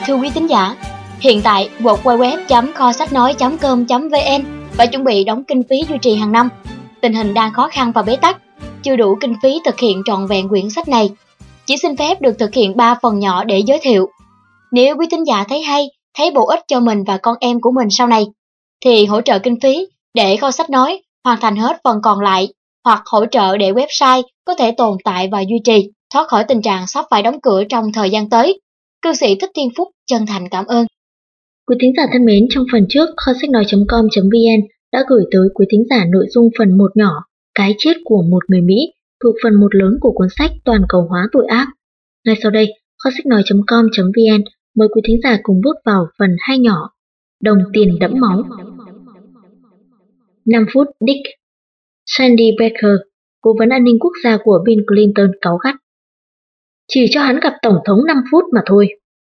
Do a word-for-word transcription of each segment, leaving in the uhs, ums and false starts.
thưa quý thính giả, hiện tại w w w chấm kho sách nói chấm com chấm v n phải chuẩn bị đóng kinh phí duy trì hàng năm. Tình hình đang khó khăn và bế tắc, chưa đủ kinh phí thực hiện trọn vẹn quyển sách này. Chỉ xin phép được thực hiện ba phần nhỏ để giới thiệu. Nếu quý thính giả thấy hay, thấy bổ ích cho mình và con em của mình sau này, thì hỗ trợ kinh phí để kho sách nói hoàn thành hết phần còn lại, hoặc hỗ trợ để website có thể tồn tại và duy trì, thoát khỏi tình trạng sắp phải đóng cửa trong thời gian tới. Cư sĩ Thích Thiên Phúc chân thành cảm ơn. Quý thính giả thân mến, trong phần trước, kho sách nói chấm com chấm v n đã gửi tới quý thính giả nội dung phần một nhỏ, Cái chết của một người Mỹ, thuộc phần một lớn của cuốn sách Toàn cầu hóa tội ác. Ngay sau đây, kho sách nói chấm com chấm v n mời quý thính giả cùng bước vào phần hai nhỏ, Đồng tiền đẫm máu. năm phút Dick. Sandy Baker, cố vấn an ninh quốc gia của Bill Clinton cáu gắt. Chỉ cho hắn gặp Tổng thống năm phút mà thôi.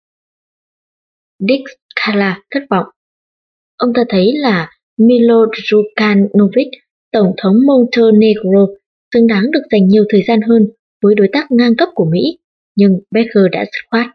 Dick Cala thất vọng. Ông ta thấy là Milo Djukanovic, Tổng thống Montenegro, xứng đáng được dành nhiều thời gian hơn với đối tác ngang cấp của Mỹ, nhưng Baker đã dứt khoát.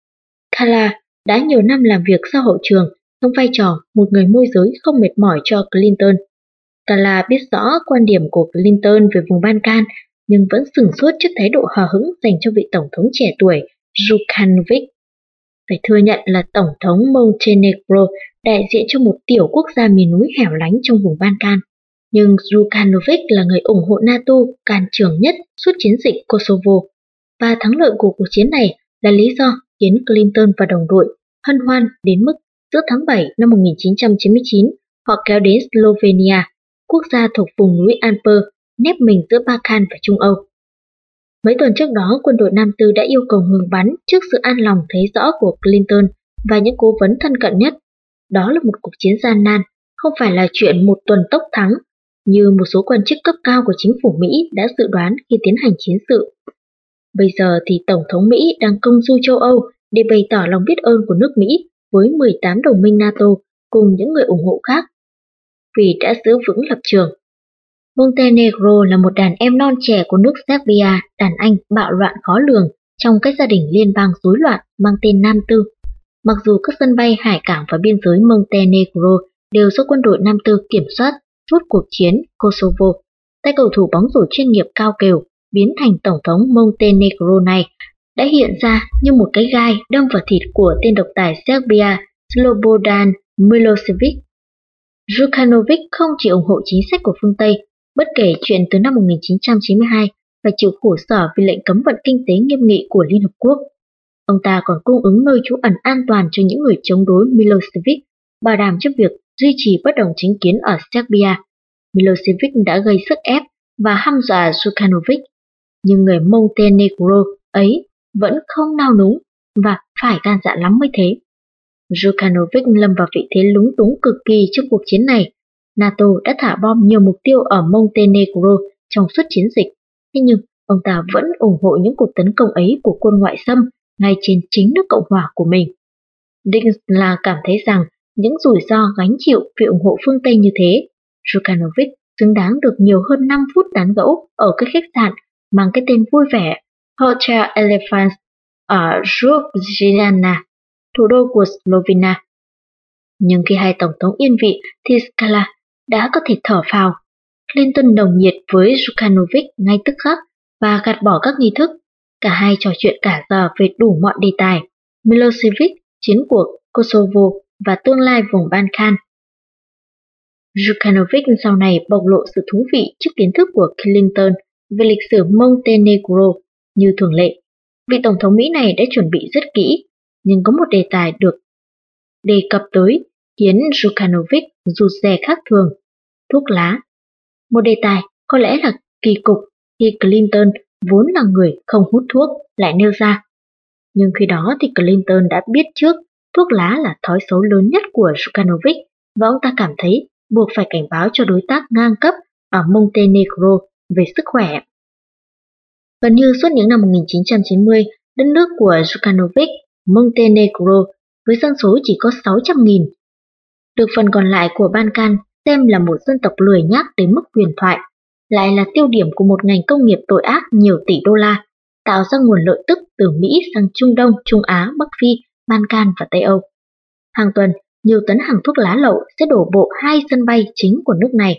Cala đã nhiều năm làm việc sau hậu trường trong vai trò một người môi giới không mệt mỏi cho Clinton. Cala biết rõ quan điểm của Clinton về vùng Ban Can, nhưng vẫn sửng sốt trước thái độ hờ hững dành cho vị Tổng thống trẻ tuổi Djukanovic. Phải thừa nhận là Tổng thống Montenegro đại diện cho một tiểu quốc gia miền núi hẻo lánh trong vùng Ban Can. Nhưng Djukanovic là người ủng hộ NATO can trường nhất suốt chiến dịch Kosovo, và thắng lợi của cuộc chiến này là lý do khiến Clinton và đồng đội hân hoan đến mức giữa tháng bảy năm một nghìn chín trăm chín mươi chín họ kéo đến Slovenia, quốc gia thuộc vùng núi Alper, nép mình giữa Balkan và Trung Âu. Mấy tuần trước đó, quân đội Nam Tư đã yêu cầu ngừng bắn trước sự an lòng thấy rõ của Clinton và những cố vấn thân cận nhất. Đó là một cuộc chiến gian nan, không phải là chuyện một tuần tốc thắng, như một số quan chức cấp cao của chính phủ Mỹ đã dự đoán khi tiến hành chiến sự. Bây giờ thì Tổng thống Mỹ đang công du châu Âu để bày tỏ lòng biết ơn của nước Mỹ với mười tám đồng minh NATO cùng những người ủng hộ khác, vì đã giữ vững lập trường. Montenegro là một đàn em non trẻ của nước Serbia, đàn anh bạo loạn khó lường trong các gia đình liên bang rối loạn mang tên Nam Tư. Mặc dù các sân bay, hải cảng và biên giới Montenegro đều do quân đội Nam Tư kiểm soát suốt cuộc chiến Kosovo, tay cầu thủ bóng rổ chuyên nghiệp cao kèo biến thành Tổng thống Montenegro này đã hiện ra như một cái gai đâm vào thịt của tên độc tài Serbia Slobodan Milosevic. Djukanovic không chỉ ủng hộ chính sách của phương Tây, bất kể chuyện từ năm một nghìn chín trăm chín mươi hai phải chịu khổ sở vì lệnh cấm vận kinh tế nghiêm nghị của Liên Hợp Quốc. Ông ta còn cung ứng nơi trú ẩn an toàn cho những người chống đối Milosevic, bảo đảm cho việc duy trì bất đồng chính kiến ở Serbia. Milosevic đã gây sức ép và hăm dọa Djukanovic, nhưng người Montenegro ấy vẫn không nao núng và phải gan dạ lắm mới thế. Djukanovic lâm vào vị thế lúng túng cực kỳ trước cuộc chiến này. NATO đã thả bom nhiều mục tiêu ở Montenegro trong suốt chiến dịch, thế nhưng ông ta vẫn ủng hộ những cuộc tấn công ấy của quân ngoại xâm ngay trên chính nước Cộng hòa của mình. Dinkla cảm thấy rằng những rủi ro gánh chịu vì ủng hộ phương Tây như thế, Djukanovic xứng đáng được nhiều hơn năm phút tán gẫu ở cái khách sạn mang cái tên vui vẻ Hotel Elephants ở Ljubljana, thủ đô của Slovenia. Nhưng khi hai tổng thống yên vị thì Skala đã có thể thở phào. Clinton nồng nhiệt với Djukanovic ngay tức khắc và gạt bỏ các nghi thức. Cả hai trò chuyện cả giờ về đủ mọi đề tài: Milosevic, chiến cuộc Kosovo và tương lai vùng Balkan. Djukanovic sau này bộc lộ sự thú vị trước kiến thức của Clinton về lịch sử Montenegro. Như thường lệ, vị tổng thống Mỹ này đã chuẩn bị rất kỹ, nhưng có một đề tài được đề cập tới khiến Djukanovic rụt rè khác thường: thuốc lá. Một đề tài có lẽ là kỳ cục khi Clinton, vốn là người không hút thuốc, lại nêu ra. Nhưng khi đó thì Clinton đã biết trước thuốc lá là thói xấu lớn nhất của Djukanovic, và ông ta cảm thấy buộc phải cảnh báo cho đối tác ngang cấp ở Montenegro về sức khỏe. Gần như suốt những năm một nghìn chín trăm chín mươi, đất nước của Djukanovic, Montenegro, với dân số chỉ có sáu trăm nghìn, được phần còn lại của Balkan xem là một dân tộc lười nhác đến mức huyền thoại, lại là tiêu điểm của một ngành công nghiệp tội ác nhiều tỷ đô la, tạo ra nguồn lợi tức từ Mỹ sang Trung Đông, Trung Á, Bắc Phi Balkan và Tây Âu. Hàng tuần, nhiều tấn hàng thuốc lá lậu sẽ đổ bộ hai sân bay chính của nước này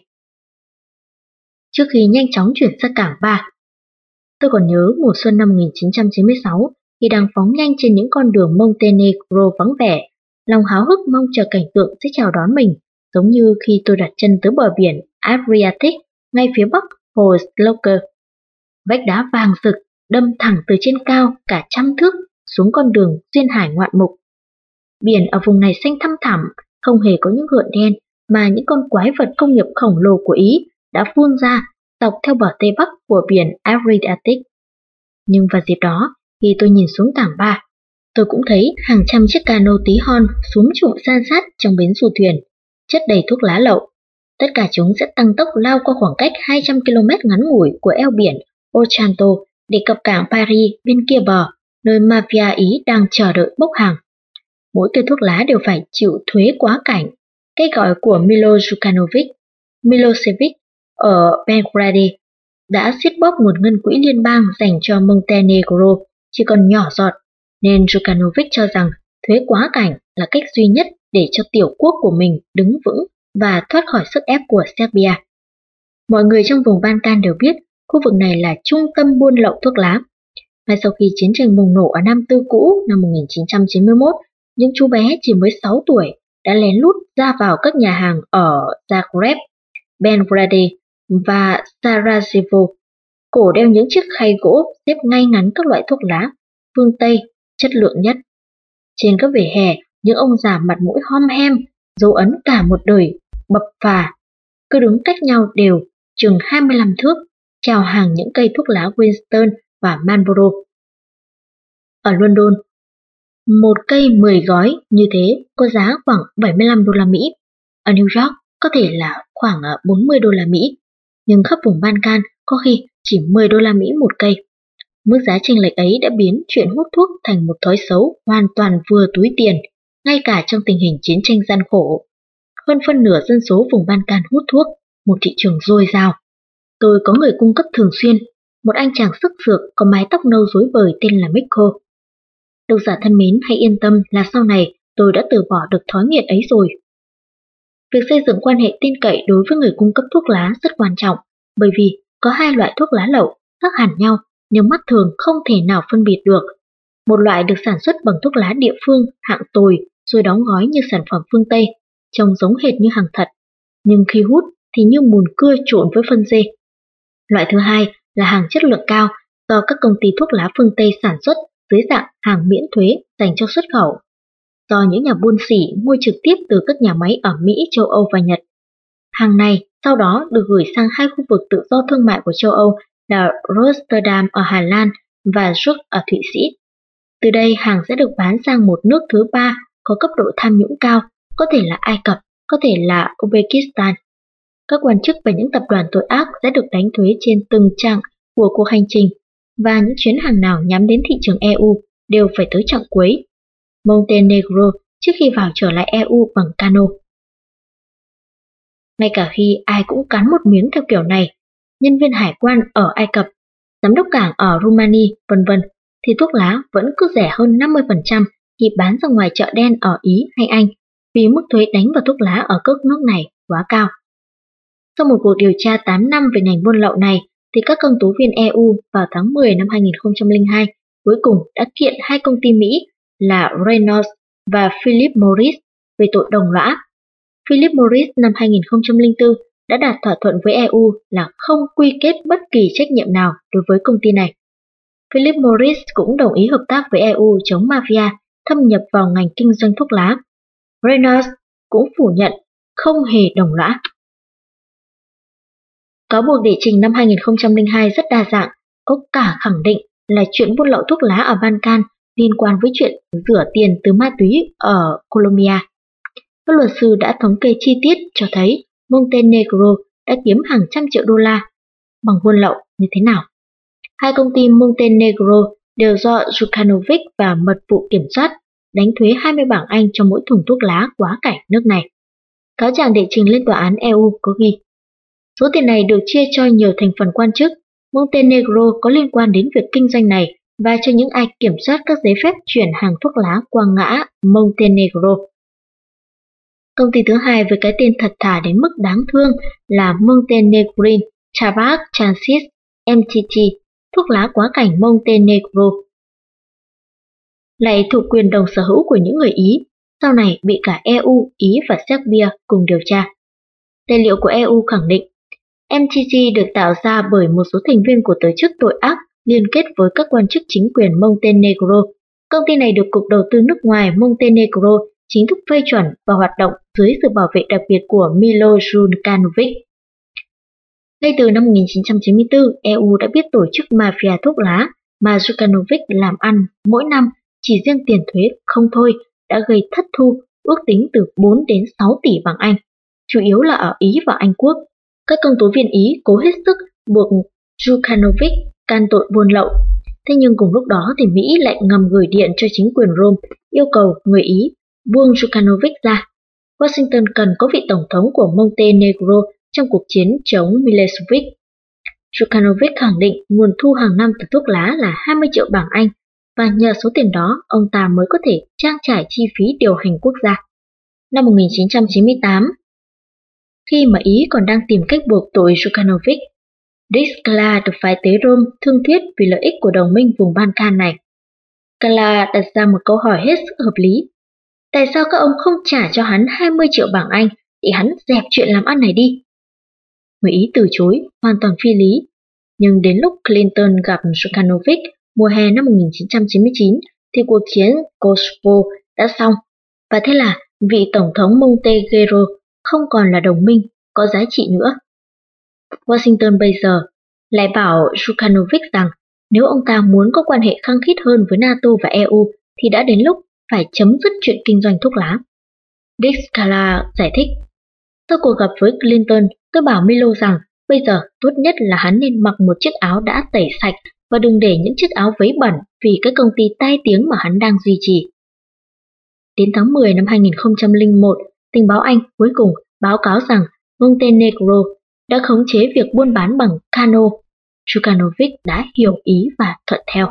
trước khi nhanh chóng chuyển sang cảng Ba. Tôi còn nhớ mùa xuân năm một nghìn chín trăm chín mươi sáu, khi đang phóng nhanh trên những con đường Montenegro vắng vẻ, lòng háo hức mong chờ cảnh tượng sẽ chào đón mình, giống như khi tôi đặt chân tới bờ biển Adriatic ngay phía bắc hồ Sloker. Vách đá vàng rực đâm thẳng từ trên cao cả trăm thước xuống con đường xuyên hải ngoạn mục. Biển ở vùng này xanh thăm thẳm, không hề có những gợn đen mà những con quái vật công nghiệp khổng lồ của Ý đã phun ra dọc theo bờ tây bắc của biển Adriatic. Nhưng vào dịp đó, khi tôi nhìn xuống cảng Ba, tôi cũng thấy hàng trăm chiếc cano tí hon xúm trụm san sát trong bến du thuyền, chất đầy thuốc lá lậu. Tất cả chúng sẽ tăng tốc lao qua khoảng cách hai trăm ki lô mét ngắn ngủi của eo biển Otranto để cập cảng Paris bên kia bờ, nơi mafia Ý đang chờ đợi bốc hàng. Mỗi cây thuốc lá đều phải chịu thuế quá cảnh. Cái gọi của Milo Djukanovic, Milosevic ở Belgrade đã siết bóp một ngân quỹ liên bang dành cho Montenegro chỉ còn nhỏ giọt, nên Djukanovic cho rằng thuế quá cảnh là cách duy nhất để cho tiểu quốc của mình đứng vững và thoát khỏi sức ép của Serbia. Mọi người trong vùng Balkan đều biết khu vực này là trung tâm buôn lậu thuốc lá. Ngay sau khi chiến tranh bùng nổ ở Năm Tư cũ năm một nghìn chín trăm chín mươi mốt, những chú bé chỉ mới sáu tuổi đã lén lút ra vào các nhà hàng ở Zagreb, Belgrade và Sarajevo, cổ đeo những chiếc khay gỗ xếp ngay ngắn các loại thuốc lá phương Tây chất lượng nhất. Trên các vỉa hè, những ông già mặt mũi hom hem, dấu ấn cả một đời bập phà, cứ đứng cách nhau đều chừng hai mươi lăm thước, chào hàng những cây thuốc lá Winston và Marlboro. Ở London, một cây mười gói như thế có giá khoảng bảy mươi lăm đô la Mỹ. Ở New York có thể là khoảng bốn mươi đô la Mỹ, nhưng khắp vùng Balkan có khi chỉ mười đô la Mỹ một cây. Mức giá chênh lệch ấy đã biến chuyện hút thuốc thành một thói xấu hoàn toàn vừa túi tiền, ngay cả trong tình hình chiến tranh gian khổ. Hơn phân nửa dân số vùng Balkan hút thuốc, một thị trường dồi dào. Tôi có người cung cấp thường xuyên, một anh chàng sức sược có mái tóc nâu rối bời tên là Mikko. Độc giả thân mến, hãy yên tâm là sau này tôi đã từ bỏ được thói nghiện ấy rồi. Việc xây dựng quan hệ tin cậy đối với người cung cấp thuốc lá rất quan trọng, bởi vì có hai loại thuốc lá lậu khác hẳn nhau nhưng mắt thường không thể nào phân biệt được. Một loại được sản xuất bằng thuốc lá địa phương hạng tồi rồi đóng gói như sản phẩm phương Tây, trông giống hệt như hàng thật, nhưng khi hút thì như mùn cưa trộn với phân dê. Loại thứ hai là hàng chất lượng cao do các công ty thuốc lá phương Tây sản xuất dưới dạng hàng miễn thuế dành cho xuất khẩu, do những nhà buôn sỉ mua trực tiếp từ các nhà máy ở Mỹ, châu Âu và Nhật. Hàng này sau đó được gửi sang hai khu vực tự do thương mại của châu Âu là Rotterdam ở Hà Lan và Zug ở Thụy Sĩ. Từ đây hàng sẽ được bán sang một nước thứ ba có cấp độ tham nhũng cao, có thể là Ai Cập, có thể là Uzbekistan. Các quan chức và những tập đoàn tội ác sẽ được đánh thuế trên từng chặng của cuộc hành trình, và những chuyến hàng nào nhắm đến thị trường e u đều phải tới chặng cuối, Montenegro, trước khi vào trở lại e u bằng cano. Ngay cả khi ai cũng cắn một miếng theo kiểu này, nhân viên hải quan ở Ai Cập, giám đốc cảng ở Rumani, vân vân, thì thuốc lá vẫn cứ rẻ hơn năm mươi phần trăm khi bán ra ngoài chợ đen ở Ý hay Anh, vì mức thuế đánh vào thuốc lá ở các nước này quá cao. Sau một cuộc điều tra tám năm về ngành buôn lậu này, thì các công tố viên e u vào tháng mười năm hai nghìn không trăm lẻ hai cuối cùng đã kiện hai công ty Mỹ là Reynolds và Philip Morris về tội đồng lõa. Philip Morris năm hai nghìn không trăm lẻ bốn đã đạt thỏa thuận với e u là không quy kết bất kỳ trách nhiệm nào đối với công ty này. Philip Morris cũng đồng ý hợp tác với e u chống mafia thâm nhập vào ngành kinh doanh thuốc lá. Reynolds cũng phủ nhận không hề đồng lõa. Cáo buộc đệ trình năm hai nghìn không trăm lẻ hai rất đa dạng, có cả khẳng định là chuyện buôn lậu thuốc lá ở Balkan liên quan với chuyện rửa tiền từ ma túy ở Colombia. Các luật sư đã thống kê chi tiết cho thấy Montenegro đã kiếm hàng trăm triệu đô la bằng buôn lậu như thế nào. Hai công ty Montenegro đều do Djukanovic và mật vụ kiểm soát, đánh thuế hai mươi bảng Anh cho mỗi thùng thuốc lá quá cảnh nước này. Cáo trạng đệ trình lên tòa án e u có ghi: số tiền này được chia cho nhiều thành phần quan chức. Montenegro có liên quan đến việc kinh doanh này và cho những ai kiểm soát các giấy phép chuyển hàng thuốc lá qua ngã Montenegro. Công ty thứ hai với cái tên thật thà đến mức đáng thương là Montenegrin Tobacco Transit em tê tê, thuốc lá quá cảnh Montenegro. Lại thuộc quyền đồng sở hữu của những người Ý, sau này bị cả e u, Ý và Serbia cùng điều tra. Tài liệu của e u khẳng định, em tê tê được tạo ra bởi một số thành viên của tổ chức tội ác liên kết với các quan chức chính quyền Montenegro. Công ty này được Cục Đầu tư nước ngoài Montenegro chính thức phê chuẩn và hoạt động dưới sự bảo vệ đặc biệt của Milo Đukanović. Ngay từ năm một nghìn chín trăm chín mươi tư, e u đã biết tổ chức mafia thuốc lá mà Đukanović làm ăn mỗi năm chỉ riêng tiền thuế không thôi đã gây thất thu ước tính từ bốn đến sáu tỷ bảng Anh, chủ yếu là ở Ý và Anh Quốc. Các công tố viên Ý cố hết sức buộc Đukanović can tội buôn lậu. Thế nhưng cùng lúc đó thì Mỹ lại ngầm gửi điện cho chính quyền Rome yêu cầu người Ý buông Đukanović ra. Washington cần có vị tổng thống của Montenegro trong cuộc chiến chống Milosevic. Đukanović khẳng định nguồn thu hàng năm từ thuốc lá là hai mươi triệu bảng Anh và nhờ số tiền đó ông ta mới có thể trang trải chi phí điều hành quốc gia. Năm một nghìn chín trăm chín mươi tám, khi mà Ý còn đang tìm cách buộc tội Đukanović, Dick Clark được phái tới Rome thương thuyết vì lợi ích của đồng minh vùng Balkan này. Clark đặt ra một câu hỏi hết sức hợp lý. Tại sao các ông không trả cho hắn hai mươi triệu bảng Anh để hắn dẹp chuyện làm ăn này đi? Người Ý từ chối, hoàn toàn phi lý. Nhưng đến lúc Clinton gặp Đukanović mùa hè năm một nghìn chín trăm chín mươi chín thì cuộc chiến Kosovo đã xong. Và thế là vị Tổng thống Montenegro không còn là đồng minh có giá trị nữa. Washington bây giờ lại bảo Đukanović rằng nếu ông ta muốn có quan hệ khăng khít hơn với NATO và e u thì đã đến lúc phải chấm dứt chuyện kinh doanh thuốc lá. Dick Clark giải thích, sau cuộc gặp với Clinton, tôi bảo Milo rằng bây giờ tốt nhất là hắn nên mặc một chiếc áo đã tẩy sạch và đừng để những chiếc áo vấy bẩn vì cái công ty tai tiếng mà hắn đang duy trì. Đến tháng mười năm hai nghìn không trăm lẻ một, tình báo Anh cuối cùng báo cáo rằng Montenegro đã khống chế việc buôn bán bằng cano. Đukanović đã hiểu ý và thuận theo.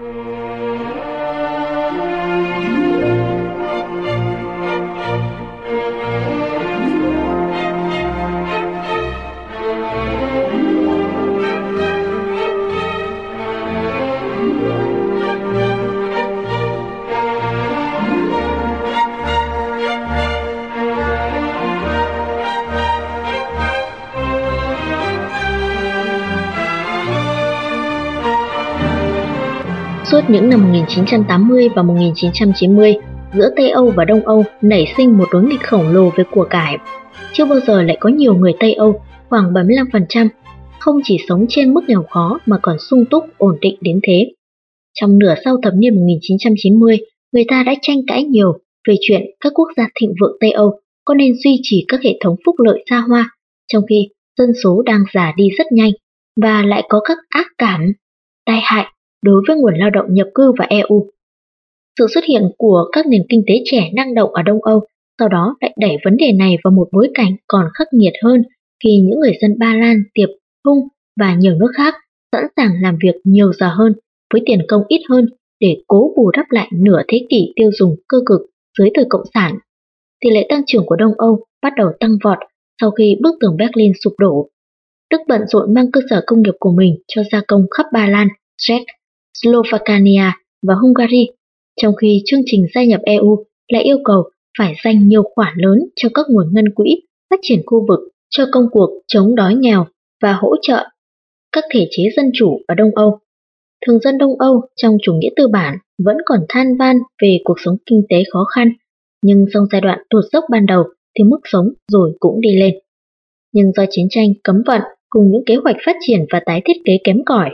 Suốt những năm một nghìn chín trăm tám mươi và một nghìn chín trăm chín mươi, giữa Tây Âu và Đông Âu nảy sinh một đối nghịch khổng lồ về của cải. Chưa bao giờ lại có nhiều người Tây Âu, khoảng bảy mươi lăm phần trăm, không chỉ sống trên mức nghèo khó mà còn sung túc, ổn định đến thế. Trong nửa sau thập niên một nghìn chín trăm chín mươi, người ta đã tranh cãi nhiều về chuyện các quốc gia thịnh vượng Tây Âu có nên duy trì các hệ thống phúc lợi xa hoa, trong khi dân số đang già đi rất nhanh và lại có các ác cảm, tai hại đối với nguồn lao động nhập cư và e u. Sự xuất hiện của các nền kinh tế trẻ năng động ở Đông Âu sau đó lại đẩy vấn đề này vào một bối cảnh còn khắc nghiệt hơn khi những người dân Ba Lan, Tiệp, Hung và nhiều nước khác sẵn sàng làm việc nhiều giờ hơn với tiền công ít hơn để cố bù đắp lại nửa thế kỷ tiêu dùng cơ cực dưới thời Cộng sản. Tỷ lệ tăng trưởng của Đông Âu bắt đầu tăng vọt sau khi bức tường Berlin sụp đổ. Đức bận rộn mang cơ sở công nghiệp của mình cho gia công khắp Ba Lan, Czech, Slovakia và Hungary, trong khi chương trình gia nhập e u lại yêu cầu phải dành nhiều khoản lớn cho các nguồn ngân quỹ phát triển khu vực cho công cuộc chống đói nghèo và hỗ trợ các thể chế dân chủ ở Đông Âu. Thường dân Đông Âu trong chủ nghĩa tư bản vẫn còn than van về cuộc sống kinh tế khó khăn, nhưng sau giai đoạn tụt dốc ban đầu thì mức sống rồi cũng đi lên. Nhưng do chiến tranh cấm vận cùng những kế hoạch phát triển và tái thiết kế kém cỏi,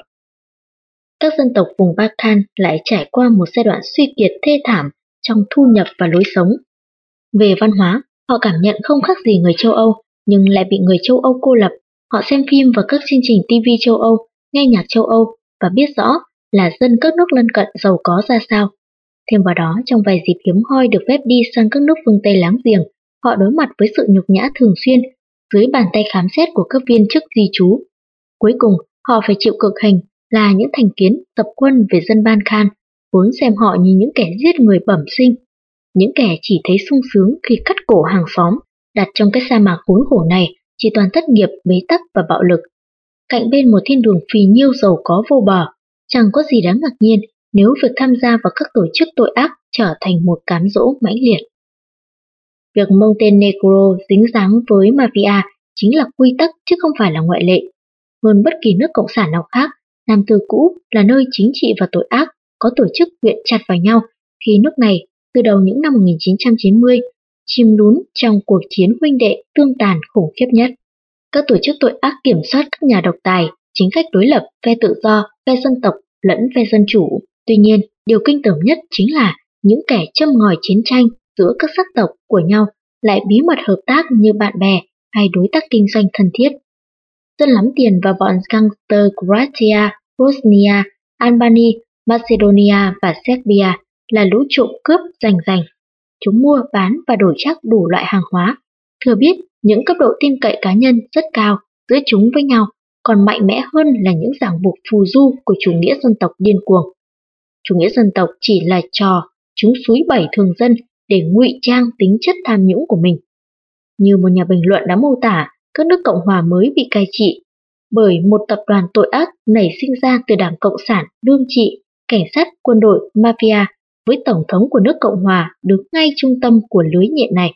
các dân tộc vùng Balkan lại trải qua một giai đoạn suy kiệt thê thảm trong thu nhập và lối sống. Về văn hóa, họ cảm nhận không khác gì người châu Âu, nhưng lại bị người châu Âu cô lập. Họ xem phim và các chương trình ti vi châu Âu, nghe nhạc châu Âu và biết rõ là dân các nước lân cận giàu có ra sao. Thêm vào đó, trong vài dịp hiếm hoi được phép đi sang các nước phương Tây láng giềng, họ đối mặt với sự nhục nhã thường xuyên dưới bàn tay khám xét của các viên chức di trú. Cuối cùng, họ phải chịu cực hình là những thành kiến tập quân về dân Balkan vốn xem họ như những kẻ giết người bẩm sinh, những kẻ chỉ thấy sung sướng khi cắt cổ hàng xóm, đặt trong cái sa mạc khốn khổ này chỉ toàn thất nghiệp, bế tắc và bạo lực. Cạnh bên một thiên đường phì nhiêu giàu có vô bờ, chẳng có gì đáng ngạc nhiên nếu việc tham gia vào các tổ chức tội ác trở thành một cám dỗ mãnh liệt. Việc Montenegro dính dáng với mafia chính là quy tắc chứ không phải là ngoại lệ. Hơn bất kỳ nước cộng sản nào khác, Nam Tư cũ là nơi chính trị và tội ác có tổ chức quyện chặt vào nhau khi nước này từ đầu những năm một nghìn chín trăm chín mươi chìm đún trong cuộc chiến huynh đệ tương tàn khủng khiếp nhất. Các tổ chức tội ác kiểm soát các nhà độc tài, chính khách đối lập, phe tự do, phe dân tộc lẫn phe dân chủ. Tuy nhiên, điều kinh tởm nhất chính là những kẻ châm ngòi chiến tranh giữa các sắc tộc của nhau lại bí mật hợp tác như bạn bè hay đối tác kinh doanh thân thiết. Dân lắm tiền và bọn gangster Croatia, Bosnia, Albania, Macedonia và Serbia là lũ trộm cướp rành rành. Chúng mua, bán và đổi trác đủ loại hàng hóa. Thừa biết những cấp độ tin cậy cá nhân rất cao giữa chúng với nhau, còn mạnh mẽ hơn là những ràng buộc phù du của chủ nghĩa dân tộc điên cuồng. Chủ nghĩa dân tộc chỉ là trò chúng xúi bẩy thường dân để ngụy trang tính chất tham nhũng của mình. Như một nhà bình luận đã mô tả, các nước Cộng hòa mới bị cai trị bởi một tập đoàn tội ác nảy sinh ra từ Đảng Cộng sản đương trị, cảnh sát, quân đội, mafia, với Tổng thống của nước Cộng hòa đứng ngay trung tâm của lưới nhện này.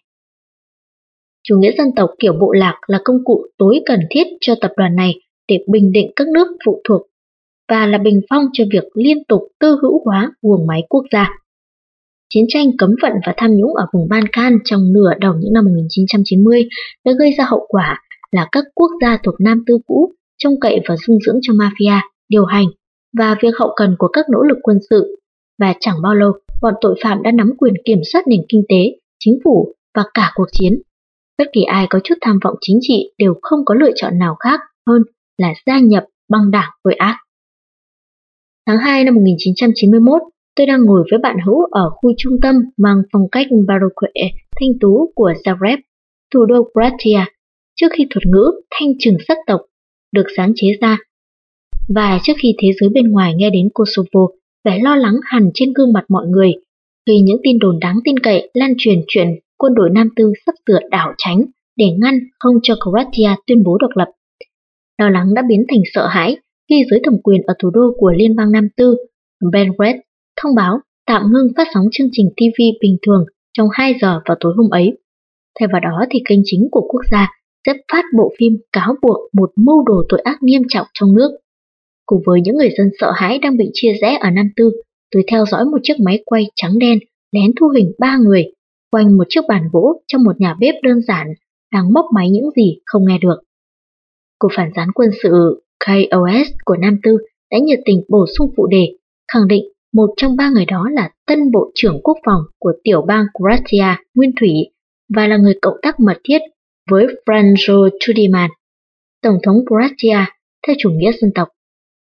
Chủ nghĩa dân tộc kiểu bộ lạc là công cụ tối cần thiết cho tập đoàn này để bình định các nước phụ thuộc và là bình phong cho việc liên tục tư hữu hóa guồng máy quốc gia. Chiến tranh cấm vận và tham nhũng ở vùng Balkan trong nửa đầu những năm một nghìn chín trăm chín mươi đã gây ra hậu quả là các quốc gia thuộc Nam Tư cũ trông cậy và dung dưỡng cho mafia, điều hành và việc hậu cần của các nỗ lực quân sự. Và chẳng bao lâu, bọn tội phạm đã nắm quyền kiểm soát nền kinh tế, chính phủ và cả cuộc chiến. Bất kỳ ai có chút tham vọng chính trị đều không có lựa chọn nào khác hơn là gia nhập băng đảng tội ác. Tháng hai năm một nghìn chín trăm chín mươi mốt, tôi đang ngồi với bạn hữu ở khu trung tâm mang phong cách baroque thanh tú của Zagreb, thủ đô Croatia, trước khi thuật ngữ thanh trừng sắc tộc được sáng chế ra. Và trước khi thế giới bên ngoài nghe đến Kosovo, vẻ lo lắng hằn trên gương mặt mọi người khi những tin đồn đáng tin cậy lan truyền chuyện quân đội Nam Tư sắp sửa đảo tránh để ngăn không cho Croatia tuyên bố độc lập. Lo lắng đã biến thành sợ hãi khi giới thẩm quyền ở thủ đô của Liên bang Nam Tư, Belgrade, thông báo tạm ngưng phát sóng chương trình ti vi bình thường trong hai giờ vào tối hôm ấy. Thay vào đó thì kênh chính của quốc gia sẽ phát bộ phim cáo buộc một mưu đồ tội ác nghiêm trọng trong nước. Cùng với những người dân sợ hãi đang bị chia rẽ ở Nam Tư, tôi theo dõi một chiếc máy quay trắng đen lén thu hình ba người quanh một chiếc bàn gỗ trong một nhà bếp đơn giản đang móc máy những gì không nghe được. Cục phản gián quân sự K O S của Nam Tư đã nhiệt tình bổ sung phụ đề, khẳng định một trong ba người đó là tân Bộ trưởng Quốc phòng của tiểu bang Croatia nguyên thủy và là người cộng tác mật thiết với Franjo Tuđman, Tổng thống Croatia theo chủ nghĩa dân tộc.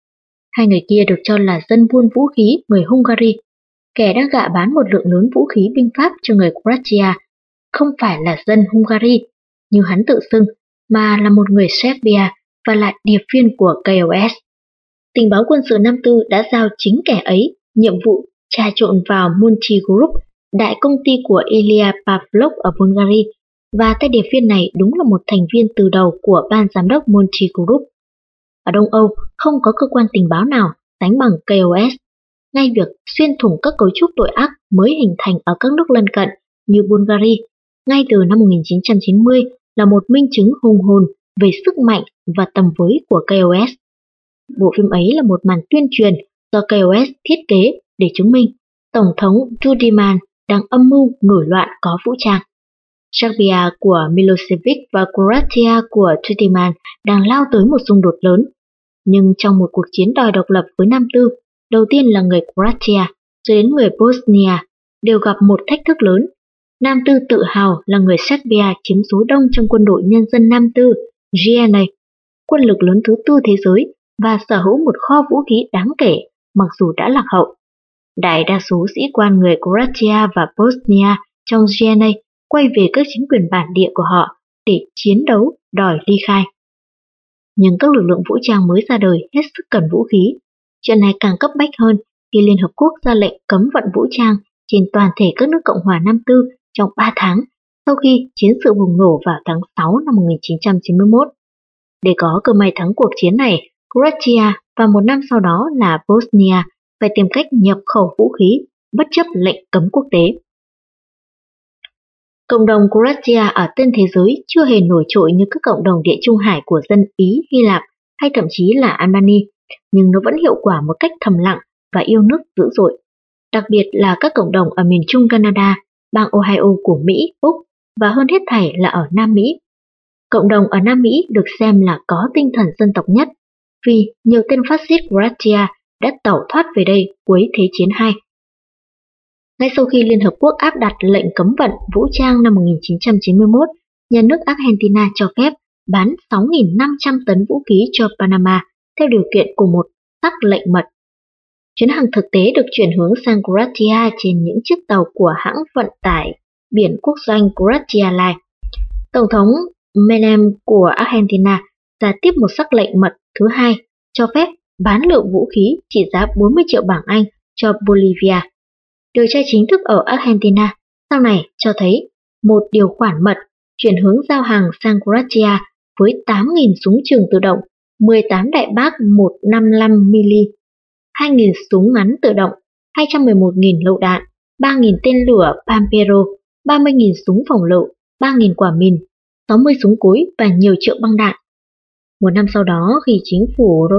Hai người kia được cho là dân buôn vũ khí người Hungary, kẻ đã gạ bán một lượng lớn vũ khí binh pháp cho người Croatia, không phải là dân Hungary như hắn tự xưng, mà là một người Serbia và là điệp viên của K O S. Tình báo quân sự Nam Tư đã giao chính kẻ ấy nhiệm vụ trà trộn vào Multi Group, đại công ty của Ilya Pavlov ở Bulgaria, và tay điệp viên này đúng là một thành viên từ đầu của ban giám đốc Multi Group. Ở Đông Âu không có cơ quan tình báo nào sánh bằng K O S. Ngay việc xuyên thủng các cấu trúc tội ác mới hình thành ở các nước lân cận như Bulgaria ngay từ năm một nghìn chín trăm chín mươi là một minh chứng hùng hồn về sức mạnh và tầm với của K O S. Bộ phim ấy là một màn tuyên truyền do K O S thiết kế để chứng minh Tổng thống Tuđman đang âm mưu nổi loạn có vũ trang. Serbia của Milosevic và Croatia của Tuđman đang lao tới một xung đột lớn. Nhưng trong một cuộc chiến đòi độc lập với Nam Tư, đầu tiên là người Croatia, rồi đến người Bosnia, đều gặp một thách thức lớn. Nam Tư tự hào là người Serbia chiếm số đông trong quân đội nhân dân Nam Tư, G N A, quân lực lớn thứ tư thế giới và sở hữu một kho vũ khí đáng kể mặc dù đã lạc hậu. Đại đa số sĩ quan người Croatia và Bosnia trong G N A quay về các chính quyền bản địa của họ để chiến đấu đòi ly khai. Nhưng các lực lượng vũ trang mới ra đời hết sức cần vũ khí. Chuyện này càng cấp bách hơn khi Liên Hợp Quốc ra lệnh cấm vận vũ trang trên toàn thể các nước Cộng hòa Nam Tư trong ba tháng sau khi chiến sự bùng nổ vào tháng sáu năm một nghìn chín trăm chín mươi mốt. Để có cơ may thắng cuộc chiến này, Croatia và một năm sau đó là Bosnia phải tìm cách nhập khẩu vũ khí bất chấp lệnh cấm quốc tế. Cộng đồng Croatia ở tên thế giới chưa hề nổi trội như các cộng đồng Địa Trung Hải của dân Ý, Hy Lạp hay thậm chí là Albania, nhưng nó vẫn hiệu quả một cách thầm lặng và yêu nước dữ dội. Đặc biệt là các cộng đồng ở miền Trung Canada, bang Ohio của Mỹ, Úc và hơn hết thảy là ở Nam Mỹ. Cộng đồng ở Nam Mỹ được xem là có tinh thần dân tộc nhất vì nhiều tên phát xít Croatia đã tẩu thoát về đây cuối Thế chiến hai. Ngay sau khi Liên Hợp Quốc áp đặt lệnh cấm vận vũ trang năm một nghìn chín trăm chín mươi mốt, nhà nước Argentina cho phép bán sáu nghìn năm trăm tấn vũ khí cho Panama theo điều kiện của một sắc lệnh mật. Chuyến hàng thực tế được chuyển hướng sang Croatia trên những chiếc tàu của hãng vận tải biển quốc doanh Croatia Line. Tổng thống Menem của Argentina ra tiếp một sắc lệnh mật thứ hai cho phép bán lượng vũ khí trị giá bốn mươi triệu bảng Anh cho Bolivia. Điều tra chính thức ở Argentina sau này cho thấy một điều khoản mật chuyển hướng giao hàng sang Croatia với tám nghìn súng trường tự động, mười tám đại bác một trăm năm mươi lăm mi-li, hai nghìn súng ngắn tự động, hai trăm mười một nghìn lựu đạn, ba nghìn tên lửa Pampero, ba mươi nghìn súng phòng lựu, ba nghìn quả mìn, sáu mươi súng cối và nhiều triệu băng đạn. Một năm sau đó, khi chính phủ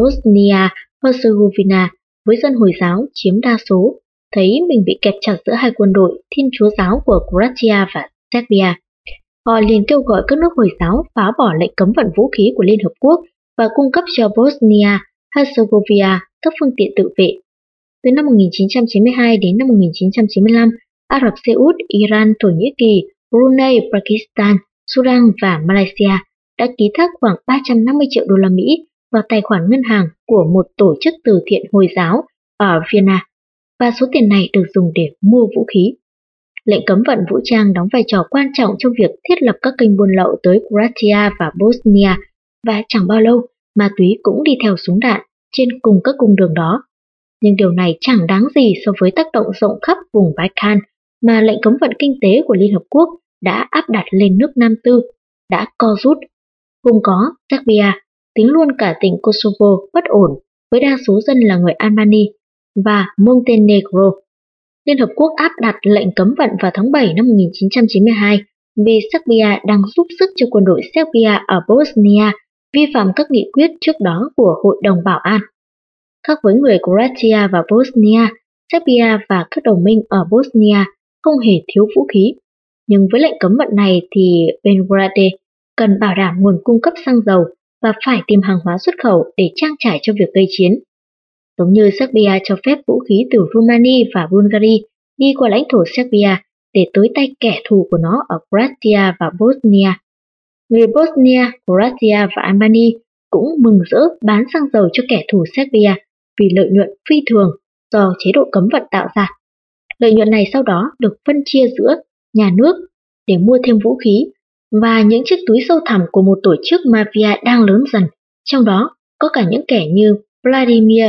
Bosnia-Herzegovina với dân Hồi giáo chiếm đa số, thấy mình bị kẹp chặt giữa hai quân đội Thiên Chúa giáo của Croatia và Serbia, họ liền kêu gọi các nước Hồi giáo phá bỏ lệnh cấm vận vũ khí của Liên Hợp Quốc và cung cấp cho Bosnia-Herzegovina các phương tiện tự vệ. Từ năm một nghìn chín trăm chín mươi hai đến năm một nghìn chín trăm chín mươi lăm, Ả Rập Xê Út, Iran, Thổ Nhĩ Kỳ, Brunei, Pakistan, Sudan và Malaysia đã ký thác khoảng ba trăm năm mươi triệu đô la Mỹ vào tài khoản ngân hàng của một tổ chức từ thiện Hồi giáo ở Vienna, và số tiền này được dùng để mua vũ khí. Lệnh cấm vận vũ trang đóng vai trò quan trọng trong việc thiết lập các kênh buôn lậu tới Croatia và Bosnia, và chẳng bao lâu ma túy cũng đi theo súng đạn trên cùng các cung đường đó. Nhưng điều này chẳng đáng gì so với tác động rộng khắp vùng Balkan mà lệnh cấm vận kinh tế của Liên Hợp Quốc đã áp đặt lên nước Nam Tư, đã co rút. Gồm có Serbia, tính luôn cả tỉnh Kosovo bất ổn với đa số dân là người Albania, và Montenegro. Liên Hợp Quốc áp đặt lệnh cấm vận vào tháng bảy năm một nghìn chín trăm chín mươi hai vì Serbia đang giúp sức cho quân đội Serbia ở Bosnia vi phạm các nghị quyết trước đó của Hội đồng Bảo an. Khác với người Croatia và Bosnia, Serbia và các đồng minh ở Bosnia không hề thiếu vũ khí. Nhưng với lệnh cấm vận này thì Belgrade cần bảo đảm nguồn cung cấp xăng dầu và phải tìm hàng hóa xuất khẩu để trang trải cho việc gây chiến. Giống như Serbia cho phép vũ khí từ Romania và Bulgaria đi qua lãnh thổ Serbia để tới tay kẻ thù của nó ở Croatia và Bosnia. Người Bosnia, Croatia và Albania cũng mừng rỡ bán xăng dầu cho kẻ thù Serbia vì lợi nhuận phi thường do chế độ cấm vận tạo ra. Lợi nhuận này sau đó được phân chia giữa nhà nước để mua thêm vũ khí và những chiếc túi sâu thẳm của một tổ chức mafia đang lớn dần, trong đó có cả những kẻ như Vladimir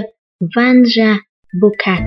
Vanja Vukan.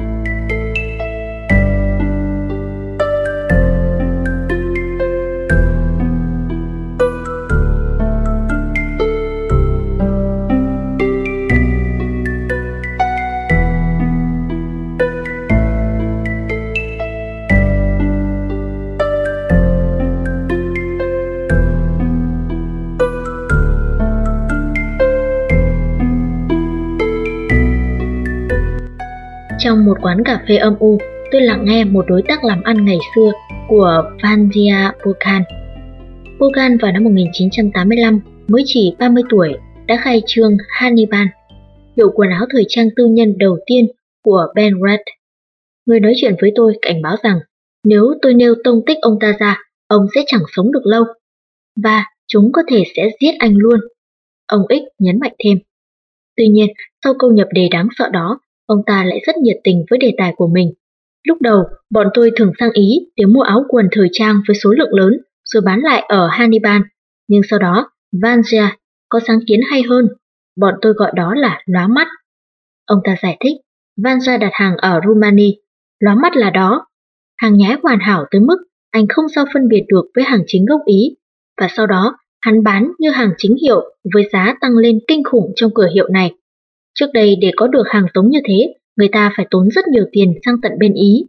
Trong một quán cà phê âm u, tôi lặng nghe một đối tác làm ăn ngày xưa của Vanja Vukan. Vukan vào năm một nghìn chín trăm tám mươi lăm mới chỉ ba mươi tuổi đã khai trương Hannibal, hiệu quần áo thời trang tư nhân đầu tiên của Belgrade. Người nói chuyện với tôi cảnh báo rằng nếu tôi nêu tông tích ông ta ra, ông sẽ chẳng sống được lâu, và chúng có thể sẽ giết anh luôn. Ông X nhấn mạnh thêm. Tuy nhiên, sau câu nhập đề đáng sợ đó, ông ta lại rất nhiệt tình với đề tài của mình. Lúc đầu, bọn tôi thường sang Ý để mua áo quần thời trang với số lượng lớn rồi bán lại ở Hannibal, nhưng sau đó Vanja có sáng kiến hay hơn. Bọn tôi gọi đó là lóa mắt. Ông ta giải thích, Vanja đặt hàng ở Rumani, lóa mắt là đó. Hàng nhái hoàn hảo tới mức anh không sao phân biệt được với hàng chính gốc Ý, và sau đó hắn bán như hàng chính hiệu với giá tăng lên kinh khủng trong cửa hiệu này. Trước đây để có được hàng tống như thế, người ta phải tốn rất nhiều tiền sang tận bên Ý.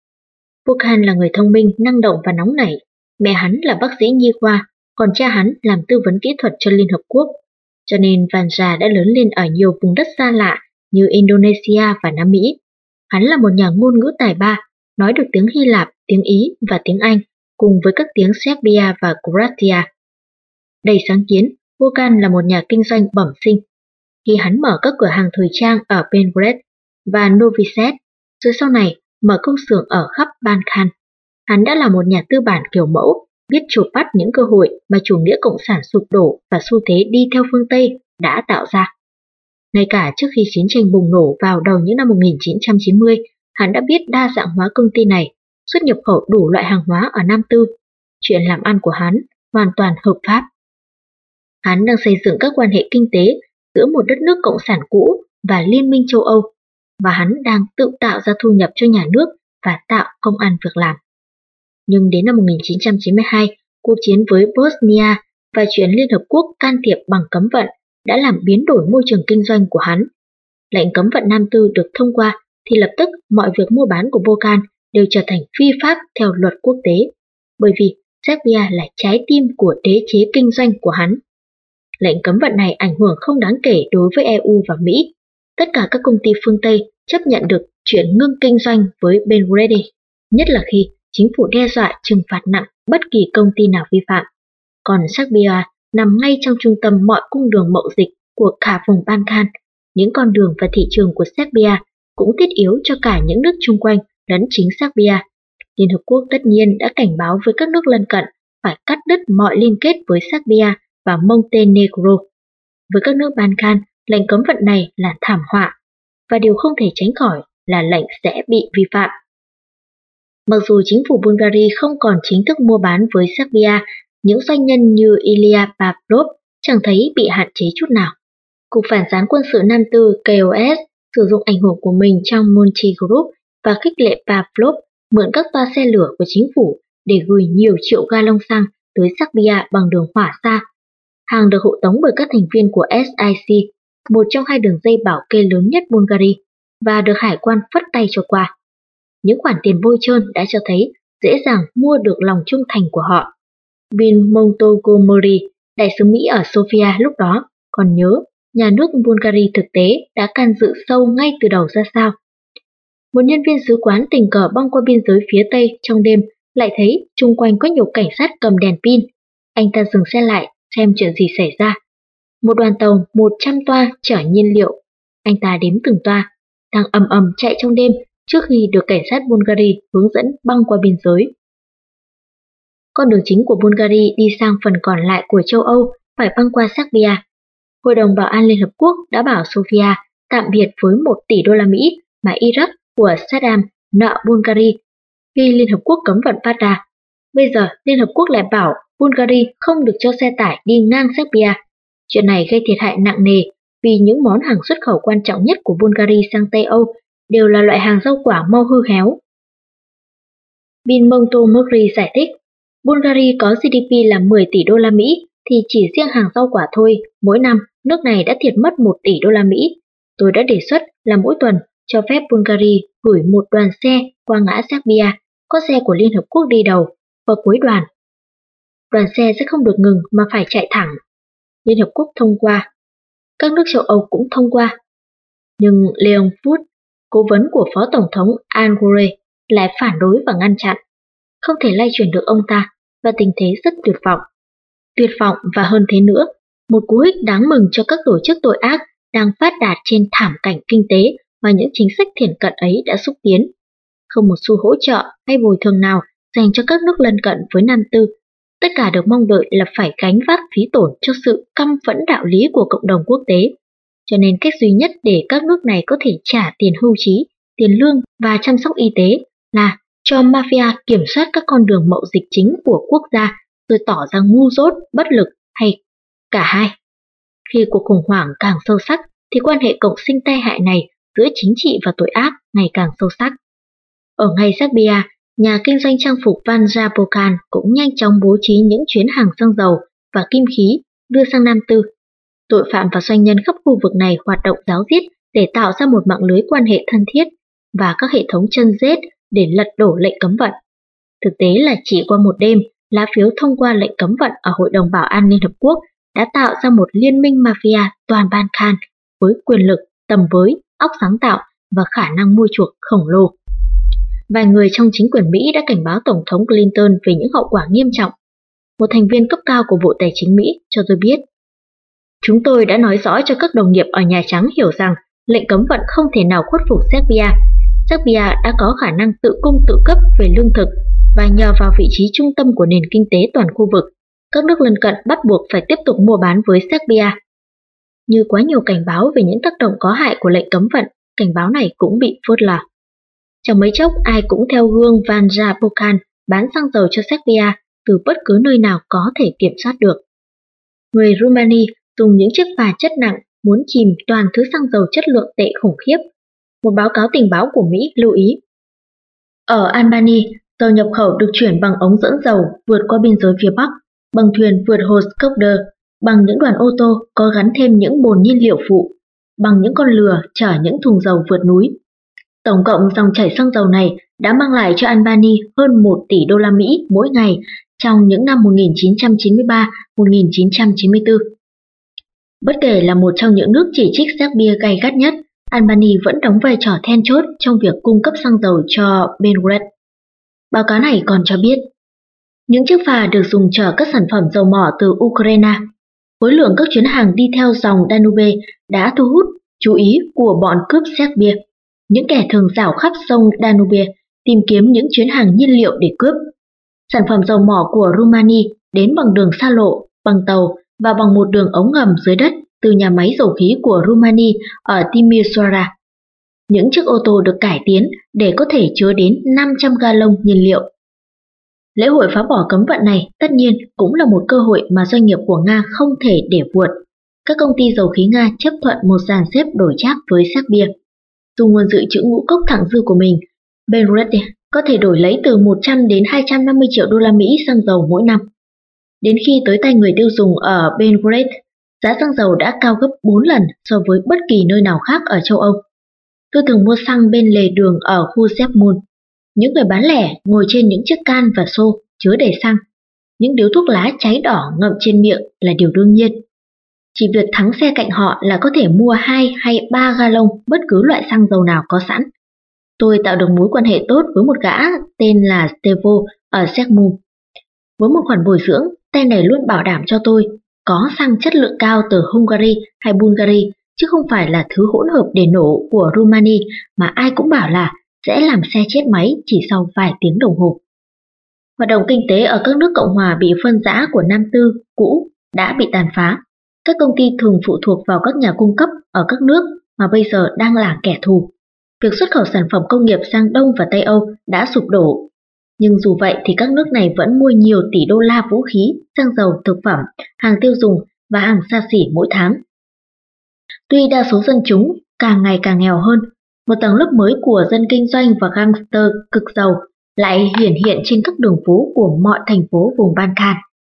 Volkan là người thông minh, năng động và nóng nảy. Mẹ hắn là bác sĩ nhi khoa, còn cha hắn làm tư vấn kỹ thuật cho Liên Hợp Quốc. Cho nên Vanja đã lớn lên ở nhiều vùng đất xa lạ như Indonesia và Nam Mỹ. Hắn là một nhà ngôn ngữ tài ba, nói được tiếng Hy Lạp, tiếng Ý và tiếng Anh, cùng với các tiếng Serbia và Croatia. Đầy sáng kiến, Volkan là một nhà kinh doanh bẩm sinh. Khi hắn mở các cửa hàng thời trang ở Belgrade và Novi Sad, rồi sau này mở công xưởng ở khắp Balkan, hắn đã là một nhà tư bản kiểu mẫu, biết chộp bắt những cơ hội mà chủ nghĩa cộng sản sụp đổ và xu thế đi theo phương Tây đã tạo ra. Ngay cả trước khi chiến tranh bùng nổ vào đầu những năm một nghìn chín trăm chín mươi, hắn đã biết đa dạng hóa công ty này, xuất nhập khẩu đủ loại hàng hóa ở Nam Tư. Chuyện làm ăn của hắn hoàn toàn hợp pháp. Hắn đang xây dựng các quan hệ kinh tế giữa một đất nước cộng sản cũ và Liên minh châu Âu, và hắn đang tự tạo ra thu nhập cho nhà nước và tạo công ăn việc làm. Nhưng đến năm một nghìn chín trăm chín mươi hai, cuộc chiến với Bosnia và chuyện Liên Hợp Quốc can thiệp bằng cấm vận đã làm biến đổi môi trường kinh doanh của hắn. Lệnh cấm vận Nam Tư được thông qua thì lập tức mọi việc mua bán của Volkan đều trở thành phi pháp theo luật quốc tế, bởi vì Serbia là trái tim của đế chế kinh doanh của hắn. Lệnh cấm vận này ảnh hưởng không đáng kể đối với e u và Mỹ. Tất cả các công ty phương Tây chấp nhận được chuyện ngưng kinh doanh với Belgrade, nhất là khi chính phủ đe dọa trừng phạt nặng bất kỳ công ty nào vi phạm. Còn Serbia nằm ngay trong trung tâm mọi cung đường mậu dịch của cả vùng Balkan. Những con đường và thị trường của Serbia cũng thiết yếu cho cả những nước chung quanh lẫn chính Serbia. Liên Hợp Quốc tất nhiên đã cảnh báo với các nước lân cận phải cắt đứt mọi liên kết với Serbia và Montenegro. Với các nước Balkan, lệnh cấm vận này là thảm họa, và điều không thể tránh khỏi là lệnh sẽ bị vi phạm. Mặc dù chính phủ Bulgaria không còn chính thức mua bán với Serbia, những doanh nhân như Ilya Pavlov chẳng thấy bị hạn chế chút nào. Cục phản gián quân sự Nam Tư K O S sử dụng ảnh hưởng của mình trong Monty Group và khích lệ Pavlov mượn các toa xe lửa của chính phủ để gửi nhiều triệu ga lông xăng tới Serbia bằng đường hỏa xa. Hàng được hộ tống bởi các thành viên của S I C, một trong hai đường dây bảo kê lớn nhất Bulgaria, và được hải quan phất tay cho qua. Những khoản tiền bôi trơn đã cho thấy dễ dàng mua được lòng trung thành của họ. Bin Montgomery, đại sứ Mỹ ở Sofia lúc đó, còn nhớ nhà nước Bulgaria thực tế đã can dự sâu ngay từ đầu ra sao. Một nhân viên sứ quán tình cờ băng qua biên giới phía Tây trong đêm lại thấy chung quanh có nhiều cảnh sát cầm đèn pin. Anh ta dừng xe lại xem chuyện gì xảy ra. Một đoàn tàu một trăm toa chở nhiên liệu. Anh ta đếm từng toa, đang ầm ầm chạy trong đêm trước khi được cảnh sát Bulgaria hướng dẫn băng qua biên giới. Con đường chính của Bulgaria đi sang phần còn lại của châu Âu phải băng qua Serbia. Hội đồng Bảo an Liên Hợp Quốc đã bảo Sofia tạm biệt với một tỷ đô la Mỹ mà Iraq của Saddam nợ Bulgaria khi Liên Hợp Quốc cấm vận phát ra. Bây giờ Liên Hợp Quốc lại bảo Bulgaria không được cho xe tải đi ngang Serbia. Chuyện này gây thiệt hại nặng nề vì những món hàng xuất khẩu quan trọng nhất của Bulgaria sang Tây Âu đều là loại hàng rau quả mau hư héo. Bin Montgomery giải thích, Bulgaria có G D P là mười tỷ đô la Mỹ thì chỉ riêng hàng rau quả thôi, mỗi năm nước này đã thiệt mất một tỷ đô la Mỹ. Tôi đã đề xuất là mỗi tuần cho phép Bulgaria gửi một đoàn xe qua ngã Serbia, có xe của Liên Hợp Quốc đi đầu, và cuối đoàn. Đoàn xe sẽ không được ngừng mà phải chạy thẳng. Liên Hợp Quốc thông qua. Các nước châu Âu cũng thông qua. Nhưng Leon Food, cố vấn của Phó Tổng thống Al Gore, lại phản đối và ngăn chặn. Không thể lay chuyển được ông ta, và tình thế rất tuyệt vọng. Tuyệt vọng và hơn thế nữa, một cú hích đáng mừng cho các tổ chức tội ác đang phát đạt trên thảm cảnh kinh tế mà những chính sách thiển cận ấy đã xúc tiến. Không một xu hỗ trợ hay bồi thường nào dành cho các nước lân cận với Nam Tư. Tất cả được mong đợi là phải gánh vác phí tổn cho sự căm phẫn đạo lý của cộng đồng quốc tế. Cho nên cách duy nhất để các nước này có thể trả tiền hưu trí, tiền lương và chăm sóc y tế là cho mafia kiểm soát các con đường mậu dịch chính của quốc gia, rồi tỏ ra ngu dốt, bất lực hay cả hai. Khi cuộc khủng hoảng càng sâu sắc thì quan hệ cộng sinh tai hại này giữa chính trị và tội ác ngày càng sâu sắc. Ở ngay Serbia, nhà kinh doanh trang phục Vanja Pokan cũng nhanh chóng bố trí những chuyến hàng xăng dầu và kim khí đưa sang Nam Tư. Tội phạm và doanh nhân khắp khu vực này hoạt động ráo riết để tạo ra một mạng lưới quan hệ thân thiết và các hệ thống chân rết để lật đổ lệnh cấm vận. Thực tế là chỉ qua một đêm, lá phiếu thông qua lệnh cấm vận ở Hội đồng Bảo an Liên Hợp Quốc đã tạo ra một liên minh mafia toàn Balkan với quyền lực, tầm với, óc sáng tạo và khả năng mua chuộc khổng lồ. Vài người trong chính quyền Mỹ đã cảnh báo Tổng thống Clinton về những hậu quả nghiêm trọng. Một thành viên cấp cao của Bộ Tài chính Mỹ cho tôi biết: "Chúng tôi đã nói rõ cho các đồng nghiệp ở Nhà Trắng hiểu rằng lệnh cấm vận không thể nào khuất phục Serbia. Serbia đã có khả năng tự cung tự cấp về lương thực và nhờ vào vị trí trung tâm của nền kinh tế toàn khu vực, các nước lân cận bắt buộc phải tiếp tục mua bán với Serbia." Như quá nhiều cảnh báo về những tác động có hại của lệnh cấm vận, cảnh báo này cũng bị phớt lờ. Trong mấy chốc ai cũng theo gương Vanja Pokan bán xăng dầu cho Serbia từ bất cứ nơi nào có thể kiểm soát được. Người Rumani dùng những chiếc phà chất nặng muốn chìm toàn thứ xăng dầu chất lượng tệ khủng khiếp. Một báo cáo tình báo của Mỹ lưu ý: ở Albany, dầu nhập khẩu được chuyển bằng ống dẫn dầu vượt qua biên giới phía Bắc, bằng thuyền vượt hồ Skopje, bằng những đoàn ô tô có gắn thêm những bồn nhiên liệu phụ, bằng những con lừa chở những thùng dầu vượt núi. Tổng cộng dòng chảy xăng dầu này đã mang lại cho Albany hơn một tỷ đô la Mỹ mỗi ngày trong những năm một nghìn chín trăm chín mươi ba đến một nghìn chín trăm chín mươi tư. Bất kể là một trong những nước chỉ trích Serbia gay gắt nhất, Albany vẫn đóng vai trò then chốt trong việc cung cấp xăng dầu cho Belgrade. Báo cáo này còn cho biết, những chiếc phà được dùng chở các sản phẩm dầu mỏ từ Ukraine. Khối lượng các chuyến hàng đi theo dòng Danube đã thu hút chú ý của bọn cướp Serbia, những kẻ thường rảo khắp sông Danube tìm kiếm những chuyến hàng nhiên liệu để cướp. Sản phẩm dầu mỏ của Rumani đến bằng đường xa lộ, bằng tàu và bằng một đường ống ngầm dưới đất từ nhà máy dầu khí của Rumani ở Timisoara. Những chiếc ô tô được cải tiến để có thể chứa đến năm trăm gallon nhiên liệu. Lễ hội phá bỏ cấm vận này tất nhiên cũng là một cơ hội mà doanh nghiệp của Nga không thể để vượt. Các công ty dầu khí Nga chấp thuận một dàn xếp đổi trác với Serbia. Dù nguồn dự trữ ngũ cốc thặng dư của mình, Belgrade có thể đổi lấy từ một trăm đến hai trăm năm mươi triệu đô la Mỹ xăng dầu mỗi năm. Đến khi tới tay người tiêu dùng ở Belgrade, giá xăng dầu đã cao gấp bốn lần so với bất kỳ nơi nào khác ở châu Âu. Tôi thường mua xăng bên lề đường ở khu Zemun. Những người bán lẻ ngồi trên những chiếc can và xô chứa đầy xăng. Những điếu thuốc lá cháy đỏ ngậm trên miệng là điều đương nhiên. Chỉ việc thắng xe cạnh họ là có thể mua hai hay ba gallon bất cứ loại xăng dầu nào có sẵn. Tôi tạo được mối quan hệ tốt với một gã tên là Stevo ở Zemun. Với một khoản bồi dưỡng, tên này luôn bảo đảm cho tôi có xăng chất lượng cao từ Hungary hay Bulgaria, chứ không phải là thứ hỗn hợp để nổ của Rumani mà ai cũng bảo là sẽ làm xe chết máy chỉ sau vài tiếng đồng hồ. Hoạt động kinh tế ở các nước Cộng hòa bị phân rã của Nam Tư cũ đã bị tàn phá. Các công ty thường phụ thuộc vào các nhà cung cấp ở các nước mà bây giờ đang là kẻ thù. Việc xuất khẩu sản phẩm công nghiệp sang Đông và Tây Âu đã sụp đổ. Nhưng dù vậy thì các nước này vẫn mua nhiều tỷ đô la vũ khí, xăng dầu, thực phẩm, hàng tiêu dùng và hàng xa xỉ mỗi tháng. Tuy đa số dân chúng càng ngày càng nghèo hơn, một tầng lớp mới của dân kinh doanh và gangster cực giàu lại hiển hiện trên các đường phố của mọi thành phố vùng Balkan.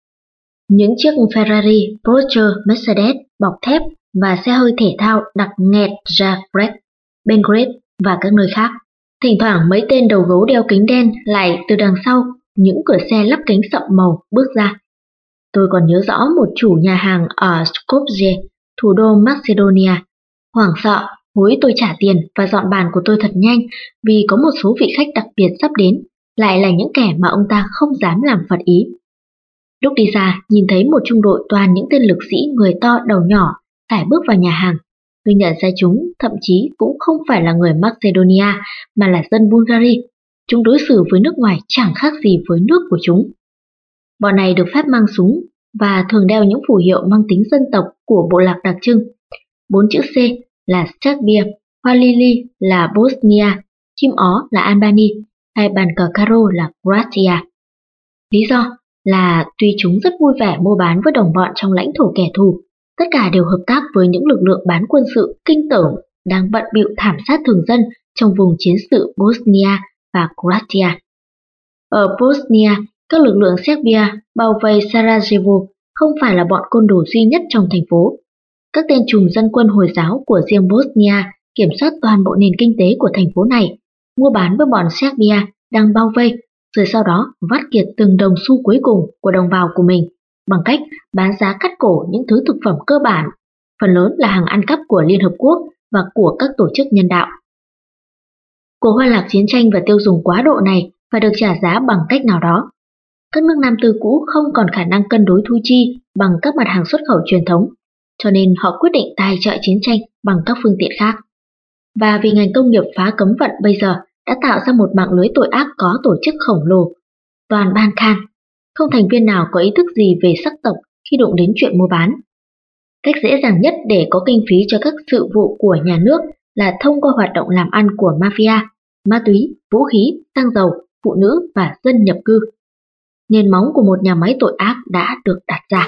Những chiếc Ferrari, Porsche, Mercedes bọc thép và xe hơi thể thao đặc nghẹt Zagreb, Belgrade và các nơi khác. Thỉnh thoảng mấy tên đầu gấu đeo kính đen lại từ đằng sau những cửa xe lắp kính sậm màu bước ra. Tôi còn nhớ rõ một chủ nhà hàng ở Skopje, thủ đô Macedonia, hoảng sợ hối tôi trả tiền và dọn bàn của tôi thật nhanh vì có một số vị khách đặc biệt sắp đến, lại là những kẻ mà ông ta không dám làm phật ý. Lúc đi ra, nhìn thấy một trung đội toàn những tên lực sĩ người to đầu nhỏ phải bước vào nhà hàng. Tôi nhận ra chúng thậm chí cũng không phải là người Macedonia mà là dân Bulgaria. Chúng đối xử với nước ngoài chẳng khác gì với nước của chúng. Bọn này được phép mang súng và thường đeo những phù hiệu mang tính dân tộc của bộ lạc đặc trưng. Bốn chữ C là Serbia, hoa lily là Bosnia, chim ó là Albany, hay bàn cờ caro là Croatia. Lý do là tuy chúng rất vui vẻ mua bán với đồng bọn trong lãnh thổ kẻ thù, tất cả đều hợp tác với những lực lượng bán quân sự kinh tởm đang bận bịu thảm sát thường dân trong vùng chiến sự Bosnia và Croatia. Ở Bosnia, các lực lượng Serbia bao vây Sarajevo không phải là bọn côn đồ duy nhất trong thành phố. Các tên trùm dân quân Hồi giáo của riêng Bosnia kiểm soát toàn bộ nền kinh tế của thành phố này, mua bán với bọn Serbia đang bao vây, rồi sau đó vắt kiệt từng đồng xu cuối cùng của đồng bào của mình bằng cách bán giá cắt cổ những thứ thực phẩm cơ bản, phần lớn là hàng ăn cắp của Liên Hợp Quốc và của các tổ chức nhân đạo. Cuộc hoan lạc chiến tranh và tiêu dùng quá độ này phải được trả giá bằng cách nào đó. Các nước Nam Tư cũ không còn khả năng cân đối thu chi bằng các mặt hàng xuất khẩu truyền thống, cho nên họ quyết định tài trợ chiến tranh bằng các phương tiện khác. Và vì ngành công nghiệp phá cấm vận bây giờ đã tạo ra một mạng lưới tội ác có tổ chức khổng lồ, toàn Balkan, không thành viên nào có ý thức gì về sắc tộc khi đụng đến chuyện mua bán. Cách dễ dàng nhất để có kinh phí cho các sự vụ của nhà nước là thông qua hoạt động làm ăn của mafia, ma túy, vũ khí, xăng dầu, phụ nữ và dân nhập cư. Nền móng của một nhà máy tội ác đã được đặt ra.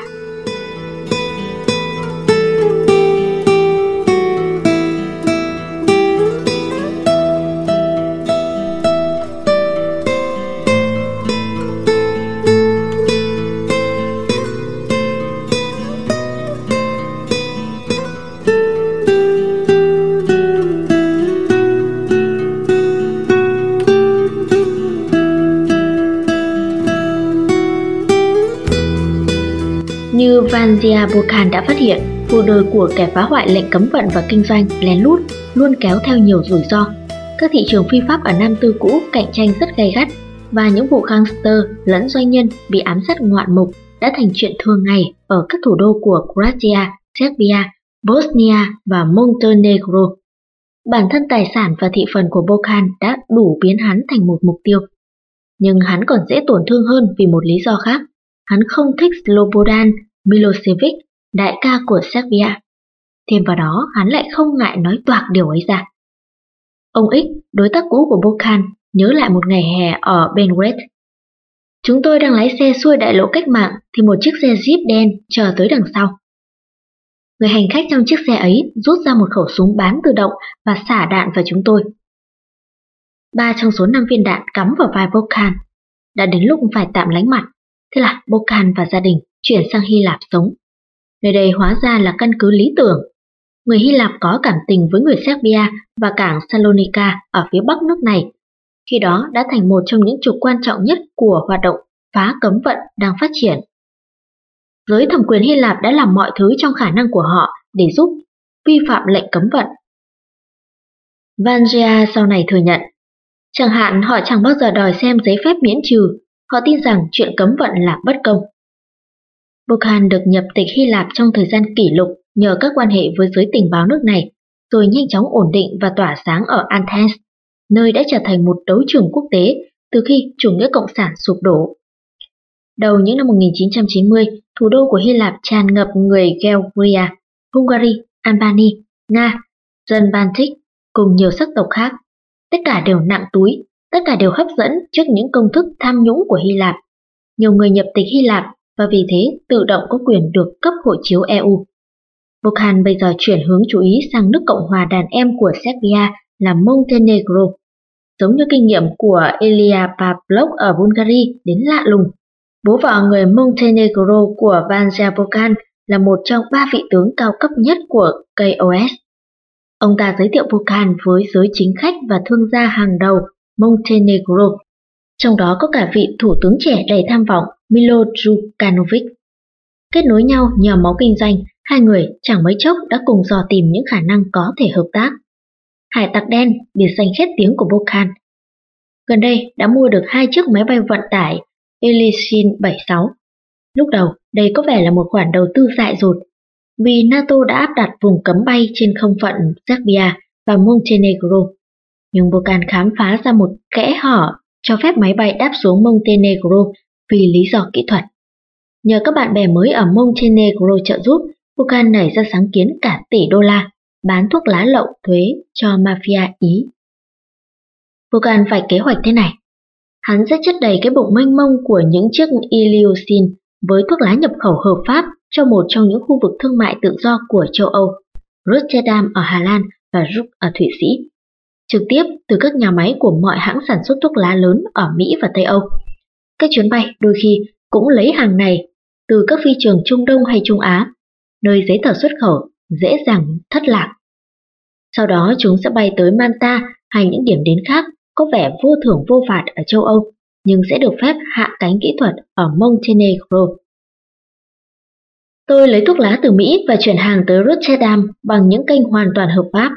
Như Vanja Bokan đã phát hiện, cuộc đời của kẻ phá hoại lệnh cấm vận và kinh doanh lén lút luôn kéo theo nhiều rủi ro. Các thị trường phi pháp ở Nam Tư cũ cạnh tranh rất gay gắt, và những vụ gangster lẫn doanh nhân bị ám sát ngoạn mục đã thành chuyện thường ngày ở các thủ đô của Croatia, Serbia, Bosnia và Montenegro. Bản thân tài sản và thị phần của Bokan đã đủ biến hắn thành một mục tiêu. Nhưng hắn còn dễ tổn thương hơn vì một lý do khác. Hắn không thích Slobodan Milosevic, đại ca của Serbia. Thêm vào đó, hắn lại không ngại nói toạc điều ấy ra. Ông X, đối tác cũ của Bokan, nhớ lại một ngày hè ở Belgrade. Chúng tôi đang lái xe xuôi đại lộ cách mạng thì một chiếc xe Jeep đen chờ tới đằng sau. Người hành khách trong chiếc xe ấy rút ra một khẩu súng bán tự động và xả đạn vào chúng tôi. Ba trong số năm viên đạn cắm vào vai Bokan. Đã đến lúc phải tạm lánh mặt. Thế là Bokan và gia đình chuyển sang Hy Lạp sống. Nơi đây hóa ra là căn cứ lý tưởng. Người Hy Lạp có cảm tình với người Serbia và cảng Salonika ở phía bắc nước này, khi đó đã thành một trong những trục quan trọng nhất của hoạt động phá cấm vận đang phát triển. Giới thẩm quyền Hy Lạp đã làm mọi thứ trong khả năng của họ để giúp vi phạm lệnh cấm vận. Vanja sau này thừa nhận, chẳng hạn họ chẳng bao giờ đòi xem giấy phép miễn trừ, họ tin rằng chuyện cấm vận là bất công. Bokan được nhập tịch Hy Lạp trong thời gian kỷ lục nhờ các quan hệ với giới tình báo nước này, rồi nhanh chóng ổn định và tỏa sáng ở Athens, nơi đã trở thành một đấu trường quốc tế từ khi chủ nghĩa cộng sản sụp đổ. Đầu những năm một nghìn chín trăm chín mươi, thủ đô của Hy Lạp tràn ngập người Georgia, Hungary, Albania, Nga, dân Baltic cùng nhiều sắc tộc khác. Tất cả đều nặng túi, tất cả đều hấp dẫn trước những công thức tham nhũng của Hy Lạp. Nhiều người nhập tịch Hy Lạp và vì thế tự động có quyền được cấp hộ chiếu e u. Bokan bây giờ chuyển hướng chú ý sang nước Cộng hòa đàn em của Serbia là Montenegro. Giống như kinh nghiệm của Elia Pavlov ở Bulgaria đến lạ lùng, bố vợ người Montenegro của Vanja Bokan là một trong ba vị tướng cao cấp nhất của ca o ét. Ông ta giới thiệu Bokan với giới chính khách và thương gia hàng đầu Montenegro, trong đó có cả vị thủ tướng trẻ đầy tham vọng Milo Đukanovic. Kết nối nhau nhờ máu kinh doanh, hai người chẳng mấy chốc đã cùng dò tìm những khả năng có thể hợp tác. Hải tặc đen, biệt danh khét tiếng của Bokan, gần đây đã mua được hai chiếc máy bay vận tải Ilyushin bảy mươi sáu. Lúc đầu, đây có vẻ là một khoản đầu tư dại dột, vì NATO đã áp đặt vùng cấm bay trên không phận Serbia và Montenegro. Nhưng Bokan khám phá ra một kẽ hở cho phép máy bay đáp xuống Montenegro vì lý do kỹ thuật. Nhờ các bạn bè mới ở Montenegro trợ giúp, Bokan nảy ra sáng kiến cả tỷ đô la bán thuốc lá lậu thuế cho mafia Ý. Bokan phải kế hoạch thế này. Hắn sẽ chất đầy cái bụng mênh mông của những chiếc Ilyushin với thuốc lá nhập khẩu hợp pháp cho một trong những khu vực thương mại tự do của châu Âu, Rotterdam ở Hà Lan và Ruck ở Thụy Sĩ, trực tiếp từ các nhà máy của mọi hãng sản xuất thuốc lá lớn ở Mỹ và Tây Âu. Các chuyến bay đôi khi cũng lấy hàng này từ các phi trường Trung Đông hay Trung Á, nơi giấy tờ xuất khẩu dễ dàng thất lạc. Sau đó chúng sẽ bay tới Malta hay những điểm đến khác có vẻ vô thưởng vô phạt ở châu Âu, nhưng sẽ được phép hạ cánh kỹ thuật ở Montenegro. Tôi lấy thuốc lá từ Mỹ và chuyển hàng tới Rotterdam bằng những kênh hoàn toàn hợp pháp.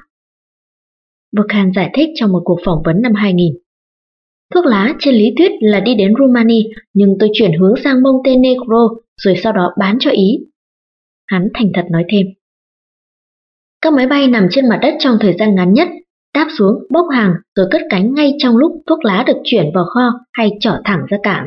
Volkan giải thích trong một cuộc phỏng vấn năm hai nghìn. Thuốc lá trên lý thuyết là đi đến Rumani, nhưng tôi chuyển hướng sang Montenegro rồi sau đó bán cho Ý. Hắn thành thật nói thêm. Các máy bay nằm trên mặt đất trong thời gian ngắn nhất, đáp xuống, bốc hàng rồi cất cánh ngay trong lúc thuốc lá được chuyển vào kho hay chở thẳng ra cảng.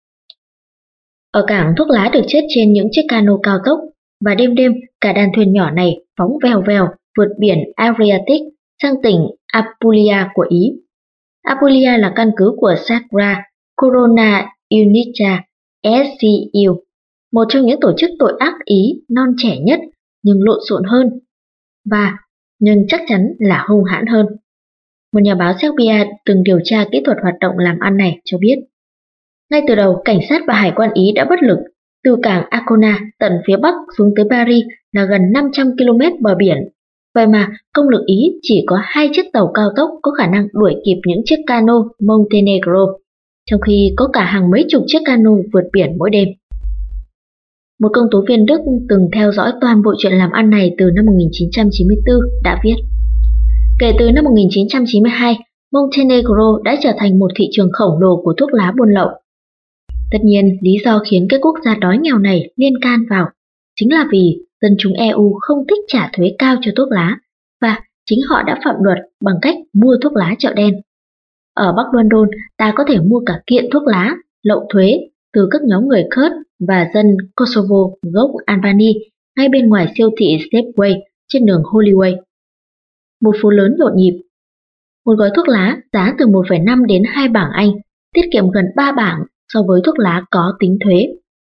Ở cảng, thuốc lá được chất trên những chiếc cano cao tốc, và đêm đêm cả đàn thuyền nhỏ này phóng vèo vèo vượt biển Adriatic sang tỉnh Apulia của Ý. Apulia là căn cứ của Sacra Corona Unica S C U, một trong những tổ chức tội ác Ý non trẻ nhất nhưng lộn xộn hơn, và nhưng chắc chắn là hung hãn hơn. Một nhà báo Serbia từng điều tra kỹ thuật hoạt động làm ăn này cho biết. Ngay từ đầu, cảnh sát và hải quan Ý đã bất lực. Từ cảng Ancona tận phía bắc xuống tới Paris là gần năm trăm ki lô mét bờ biển. Vậy mà công lực Ý chỉ có hai chiếc tàu cao tốc có khả năng đuổi kịp những chiếc cano Montenegro, trong khi có cả hàng mấy chục chiếc cano vượt biển mỗi đêm. Một công tố viên Đức từng theo dõi toàn bộ chuyện làm ăn này từ năm một nghìn chín trăm chín mươi tư đã viết. Kể từ năm một nghìn chín trăm chín mươi hai, Montenegro đã trở thành một thị trường khổng lồ của thuốc lá buôn lậu. Tất nhiên, lý do khiến các quốc gia đói nghèo này liên can vào chính là vì dân chúng E U không thích trả thuế cao cho thuốc lá, và chính họ đã phạm luật bằng cách mua thuốc lá chợ đen. Ở Bắc London, ta có thể mua cả kiện thuốc lá, lậu thuế từ các nhóm người Kurd và dân Kosovo gốc Albany ngay bên ngoài siêu thị Safeway trên đường Holloway. Một phố lớn nhộn nhịp. Một gói thuốc lá giá từ một phẩy năm đến hai bảng Anh, tiết kiệm gần ba bảng so với thuốc lá có tính thuế.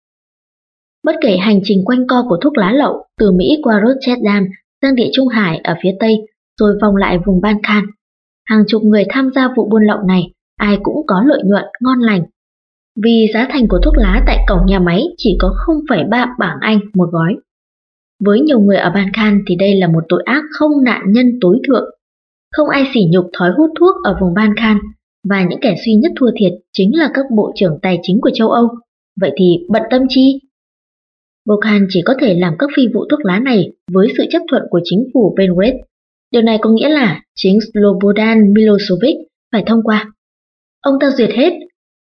Bất kể hành trình quanh co của thuốc lá lậu từ Mỹ qua Rotterdam sang Địa Trung Hải ở phía Tây rồi vòng lại vùng Balkan, hàng chục người tham gia vụ buôn lậu này ai cũng có lợi nhuận ngon lành. Vì giá thành của thuốc lá tại cổng nhà máy chỉ có không phẩy ba bảng Anh một gói. Với nhiều người ở Balkan thì đây là một tội ác không nạn nhân tối thượng. Không ai sỉ nhục thói hút thuốc ở vùng Balkan, và những kẻ duy nhất thua thiệt chính là các bộ trưởng tài chính của châu Âu. Vậy thì bận tâm chi? Volkan chỉ có thể làm các phi vụ thuốc lá này với sự chấp thuận của chính phủ Belgrade. Điều này có nghĩa là chính Slobodan Milosevic phải thông qua. Ông ta duyệt hết.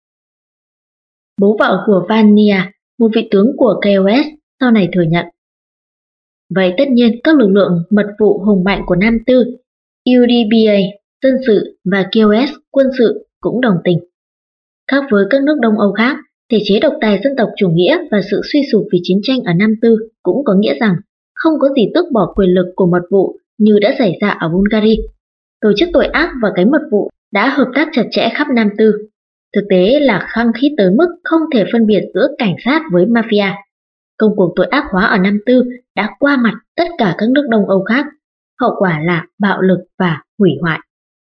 Bố vợ của Vania, một vị tướng của ca o ét, sau này thừa nhận. Vậy tất nhiên các lực lượng mật vụ hùng mạnh của Nam Tư, u đê bê a, dân sự và ca o ét, quân sự cũng đồng tình. Khác với các nước Đông Âu khác, thể chế độc tài dân tộc chủ nghĩa và sự suy sụp vì chiến tranh ở Nam Tư cũng có nghĩa rằng không có gì tước bỏ quyền lực của mật vụ như đã xảy ra ở Bulgaria. Tổ chức tội ác và cái mật vụ đã hợp tác chặt chẽ khắp Nam Tư. Thực tế là khăng khít tới mức không thể phân biệt giữa cảnh sát với mafia. Công cuộc tội ác hóa ở Nam Tư đã qua mặt tất cả các nước Đông Âu khác. Hậu quả là bạo lực và hủy hoại.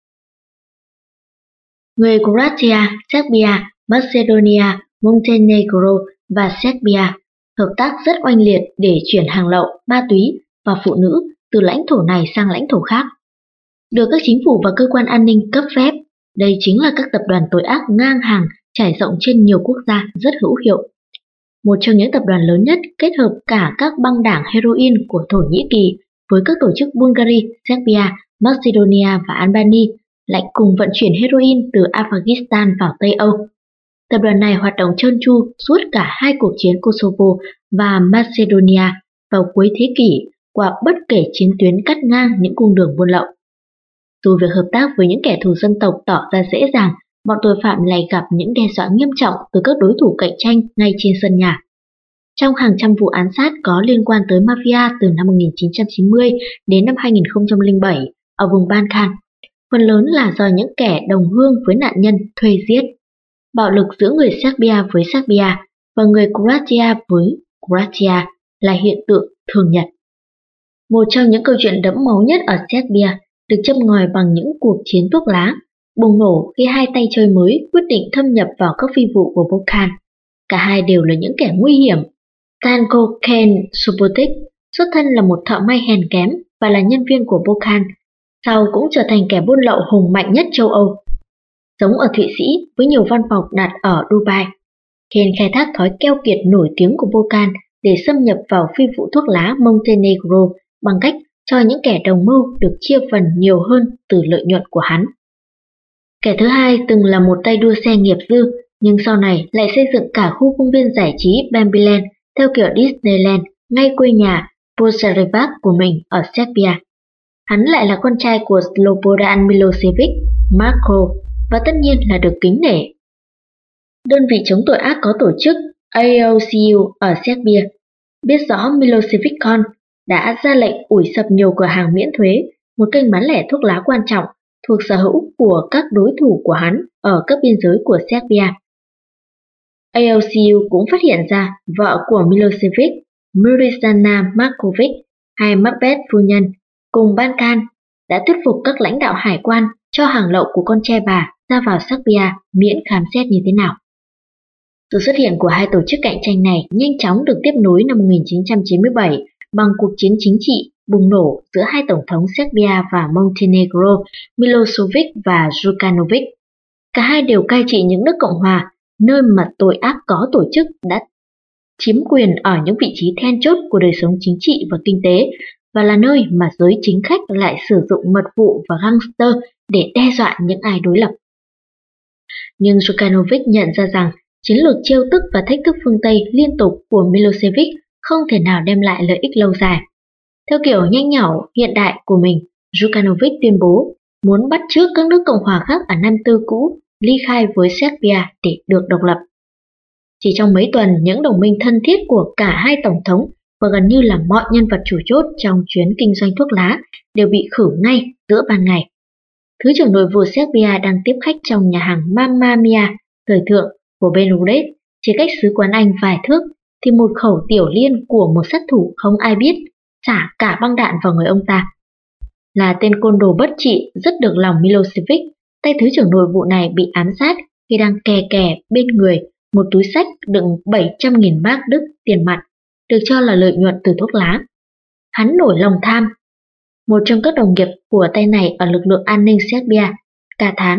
Người Croatia, Serbia, Macedonia, Montenegro và Serbia hợp tác rất oanh liệt để chuyển hàng lậu, ma túy và phụ nữ từ lãnh thổ này sang lãnh thổ khác. Được các chính phủ và cơ quan an ninh cấp phép, đây chính là các tập đoàn tội ác ngang hàng trải rộng trên nhiều quốc gia rất hữu hiệu. Một trong những tập đoàn lớn nhất kết hợp cả các băng đảng heroin của Thổ Nhĩ Kỳ với các tổ chức Bulgaria, Serbia, Macedonia và Albania lại cùng vận chuyển heroin từ Afghanistan vào Tây Âu. Tập đoàn này hoạt động trơn tru suốt cả hai cuộc chiến Kosovo và Macedonia vào cuối thế kỷ qua bất kể chiến tuyến cắt ngang những cung đường buôn lậu. Dù việc hợp tác với những kẻ thù dân tộc tỏ ra dễ dàng, bọn tội phạm lại gặp những đe dọa nghiêm trọng từ các đối thủ cạnh tranh ngay trên sân nhà. Trong hàng trăm vụ án sát có liên quan tới mafia từ năm một nghìn chín trăm chín mươi đến năm hai nghìn không trăm lẻ bảy ở vùng Balkan, phần lớn là do những kẻ đồng hương với nạn nhân thuê giết. Bạo lực giữa người Serbia với Serbia và người Croatia với Croatia là hiện tượng thường nhật. Một trong những câu chuyện đẫm máu nhất ở Serbia được châm ngòi bằng những cuộc chiến thuốc lá, bùng nổ khi hai tay chơi mới quyết định thâm nhập vào các phi vụ của Volkan. Cả hai đều là những kẻ nguy hiểm. Tango Ken Subotic xuất thân là một thợ may hèn kém và là nhân viên của Volkan, sau cũng trở thành kẻ buôn lậu hùng mạnh nhất châu Âu. Sống ở Thụy Sĩ với nhiều văn phòng đặt ở Dubai, Ken khai thác thói keo kiệt nổi tiếng của Volkan để xâm nhập vào phi vụ thuốc lá Montenegro bằng cách cho những kẻ đồng mưu được chia phần nhiều hơn từ lợi nhuận của hắn. Kẻ thứ hai từng là một tay đua xe nghiệp dư, nhưng sau này lại xây dựng cả khu công viên giải trí Bambiland theo kiểu Disneyland ngay quê nhà Požarevac của mình ở Serbia. Hắn lại là con trai của Slobodan Milosevic, Marko, và tất nhiên là được kính nể. Đơn vị chống tội ác có tổ chức A O C U ở Serbia biết rõ Milosevic con đã ra lệnh ủi sập nhiều cửa hàng miễn thuế, một kênh bán lẻ thuốc lá quan trọng thuộc sở hữu của các đối thủ của hắn ở các biên giới của Serbia. A O C U cũng phát hiện ra vợ của Milosevic, Mirisana Markovic hay Macbeth phu nhân, cùng Balkan đã thuyết phục các lãnh đạo hải quan cho hàng lậu của con trai bà ra vào Serbia miễn khám xét như thế nào. Sự xuất hiện của hai tổ chức cạnh tranh này nhanh chóng được tiếp nối năm một nghìn chín trăm chín mươi bảy bằng cuộc chiến chính trị bùng nổ giữa hai tổng thống Serbia và Montenegro, Milosevic và Đukanovic. Cả hai đều cai trị những nước cộng hòa, nơi mà tội ác có tổ chức đã chiếm quyền ở những vị trí then chốt của đời sống chính trị và kinh tế, và là nơi mà giới chính khách lại sử dụng mật vụ và gangster để đe dọa những ai đối lập. Nhưng Đukanovic nhận ra rằng chiến lược trêu tức và thách thức phương Tây liên tục của Milosevic không thể nào đem lại lợi ích lâu dài. Theo kiểu nhanh nhảu hiện đại của mình, Đukanovic tuyên bố muốn bắt chước các nước cộng hòa khác ở Nam Tư cũ ly khai với Serbia để được độc lập. Chỉ trong mấy tuần, những đồng minh thân thiết của cả hai tổng thống và gần như là mọi nhân vật chủ chốt trong chuyến kinh doanh thuốc lá đều bị khử ngay giữa ban ngày. Thứ trưởng nội vụ Serbia đang tiếp khách trong nhà hàng Mamma Mia thời thượng của Belgrade, chỉ cách sứ quán Anh vài thước, thì một khẩu tiểu liên của một sát thủ không ai biết xả cả băng đạn vào người ông ta. Là tên côn đồ bất trị rất được lòng Milosevic, tay thứ trưởng nội vụ này bị ám sát khi đang kè kè bên người một túi xách đựng bảy trăm nghìn mark Đức tiền mặt, được cho là lợi nhuận từ thuốc lá. Hắn nổi lòng tham. Một trong các đồng nghiệp của tay này ở lực lượng an ninh Serbia ca thán: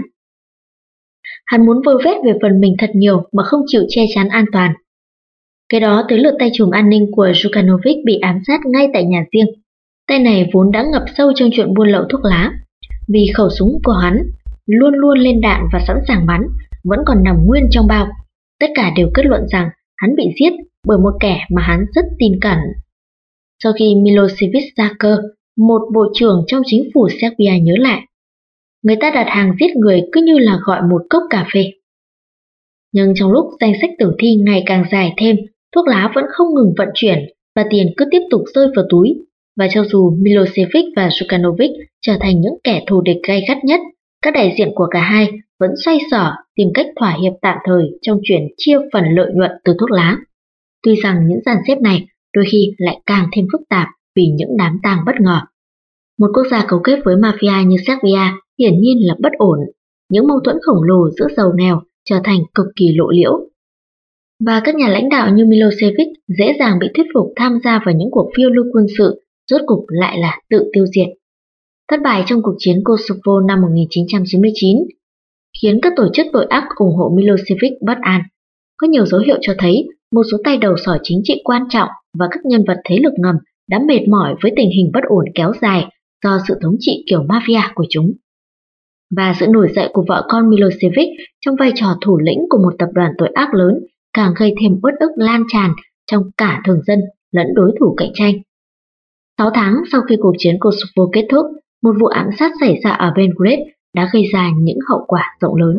hắn muốn vơ vét về phần mình thật nhiều mà không chịu che chắn an toàn. Cái đó tới lượt tay trùm an ninh của Đukanovic bị ám sát ngay tại nhà riêng. Tay này vốn đã ngập sâu trong chuyện buôn lậu thuốc lá, vì khẩu súng của hắn luôn luôn lên đạn và sẵn sàng bắn vẫn còn nằm nguyên trong bao. Tất cả đều kết luận rằng hắn bị giết bởi một kẻ mà hắn rất tin cẩn. Sau khi Milosevic ra cơ, một bộ trưởng trong chính phủ Serbia nhớ lại, người ta đặt hàng giết người cứ như là gọi một cốc cà phê. Nhưng trong lúc danh sách tử thi ngày càng dài thêm, thuốc lá vẫn không ngừng vận chuyển và tiền cứ tiếp tục rơi vào túi. Và cho dù Milosevic và Đukanovic trở thành những kẻ thù địch gay gắt nhất, các đại diện của cả hai vẫn xoay sở tìm cách thỏa hiệp tạm thời trong chuyện chia phần lợi nhuận từ thuốc lá. Tuy rằng những dàn xếp này đôi khi lại càng thêm phức tạp vì những đám tang bất ngờ. Một quốc gia cấu kết với mafia như Serbia hiển nhiên là bất ổn, những mâu thuẫn khổng lồ giữa giàu nghèo trở thành cực kỳ lộ liễu. Và các nhà lãnh đạo như Milosevic dễ dàng bị thuyết phục tham gia vào những cuộc phiêu lưu quân sự, rốt cục lại là tự tiêu diệt. Thất bại trong cuộc chiến Kosovo năm một nghìn chín trăm chín mươi chín khiến các tổ chức tội ác ủng hộ Milosevic bất an. Có nhiều dấu hiệu cho thấy một số tay đầu sỏ chính trị quan trọng và các nhân vật thế lực ngầm đã mệt mỏi với tình hình bất ổn kéo dài do sự thống trị kiểu mafia của chúng. Và sự nổi dậy của vợ con Milosevic trong vai trò thủ lĩnh của một tập đoàn tội ác lớn càng gây thêm uất ức lan tràn trong cả thường dân lẫn đối thủ cạnh tranh. Sáu tháng sau khi cuộc chiến Kosovo kết thúc, một vụ ám sát xảy ra ở Belgrade đã gây ra những hậu quả rộng lớn.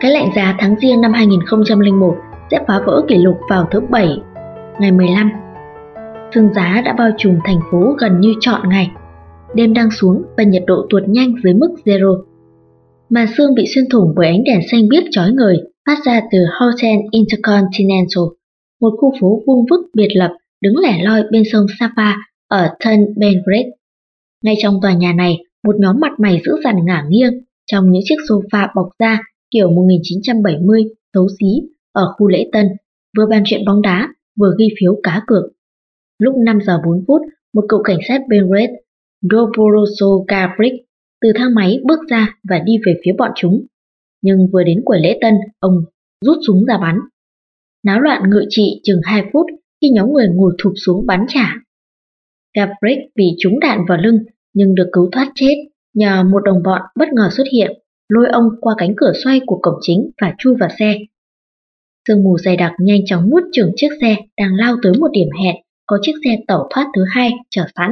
Cái lạnh giá tháng Giêng năm hai nghìn không trăm lẻ một sẽ phá vỡ kỷ lục vào thứ Bảy, ngày mười lăm. Sương giá đã bao trùm thành phố gần như trọn ngày. Đêm đang xuống và nhiệt độ tuột nhanh dưới mức zero. Màn sương bị xuyên thủng bởi ánh đèn xanh biếc chói ngời phát ra từ Hotel Intercontinental, một khu phố vuông vức biệt lập đứng lẻ loi bên sông Sapa ở Turn Belgrade. Ngay trong tòa nhà này, một nhóm mặt mày dữ dằn ngả nghiêng trong những chiếc sofa bọc da kiểu một nghìn chín trăm bảy mươi xấu xí ở khu lễ tân, vừa bàn chuyện bóng đá, vừa ghi phiếu cá cược. Lúc năm giờ bốn phút, một cậu cảnh sát Belgrade, Dobroso Gabric, từ thang máy bước ra và đi về phía bọn chúng. Nhưng vừa đến quầy lễ tân, ông rút súng ra bắn. Náo loạn ngự trị chừng hai phút khi nhóm người ngồi thụp xuống bắn trả. Gabric bị trúng đạn vào lưng nhưng được cứu thoát chết nhờ một đồng bọn bất ngờ xuất hiện, lôi ông qua cánh cửa xoay của cổng chính và chui vào xe. Sương mù dày đặc nhanh chóng nuốt chửng chiếc xe đang lao tới một điểm hẹn, có chiếc xe tẩu thoát thứ hai chờ sẵn.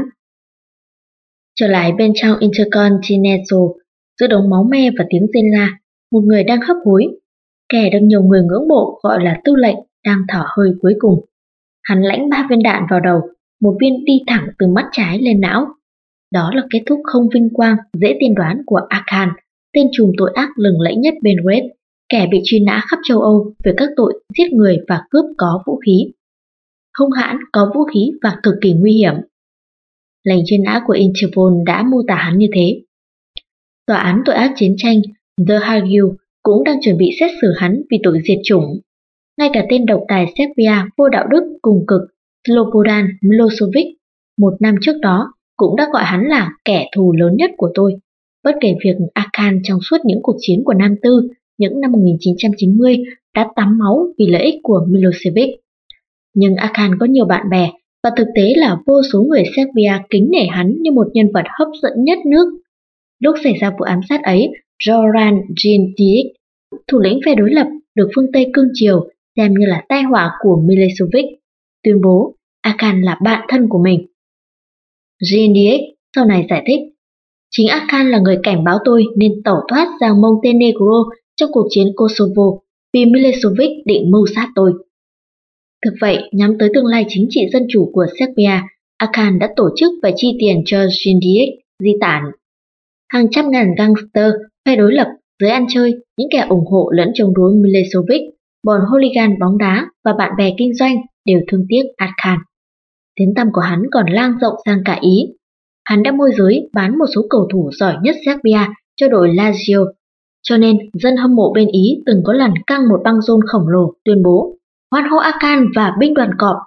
Trở lại bên trong Intercontinental, giữa đống máu me và tiếng rên la, một người đang hấp hối. Kẻ được nhiều người ngưỡng mộ gọi là tư lệnh đang thở hơi cuối cùng. Hắn lãnh ba viên đạn vào đầu, một viên đi thẳng từ mắt trái lên não. Đó là kết thúc không vinh quang dễ tiên đoán của Akan, tên trùm tội ác lừng lẫy nhất Belgrade, kẻ bị truy nã khắp châu Âu về các tội giết người và cướp có vũ khí. Hung hãn, có vũ khí và cực kỳ nguy hiểm. Lệnh truy nã của Interpol đã mô tả hắn như thế. Tòa án tội ác chiến tranh The Hague cũng đang chuẩn bị xét xử hắn vì tội diệt chủng. Ngay cả tên độc tài Serbia vô đạo đức cùng cực Slobodan Milosevic một năm trước đó cũng đã gọi hắn là kẻ thù lớn nhất của tôi, bất kể việc Akan trong suốt những cuộc chiến của Nam Tư những năm một nghìn chín trăm chín mươi đã tắm máu vì lợi ích của Milosevic. Nhưng Akan có nhiều bạn bè và thực tế là vô số người Serbia kính nể hắn như một nhân vật hấp dẫn nhất nước. Lúc xảy ra vụ ám sát ấy, Zoran Djindjic, thủ lĩnh phe đối lập được phương Tây cưng chiều xem như là tai họa của Milosevic, tuyên bố Akan là bạn thân của mình. Djindjic sau này giải thích, chính Akan là người cảnh báo tôi nên tẩu thoát sang Montenegro trong cuộc chiến Kosovo vì Milosevic định mưu sát tôi. Thực vậy, nhắm tới tương lai chính trị dân chủ của Serbia, Akan đã tổ chức và chi tiền cho Djindjic di tản. Hàng trăm ngàn gangster, phe đối lập, giới ăn chơi, những kẻ ủng hộ lẫn chống đối Milosevic, bọn hooligan bóng đá và bạn bè kinh doanh đều thương tiếc Akan. Tiếng tăm của hắn còn lan rộng sang cả Ý. Hắn đã môi giới bán một số cầu thủ giỏi nhất Serbia cho đội Lazio, cho nên dân hâm mộ bên Ý từng có lần căng một băng rôn khổng lồ tuyên bố hoan hô Akan và binh đoàn cọp.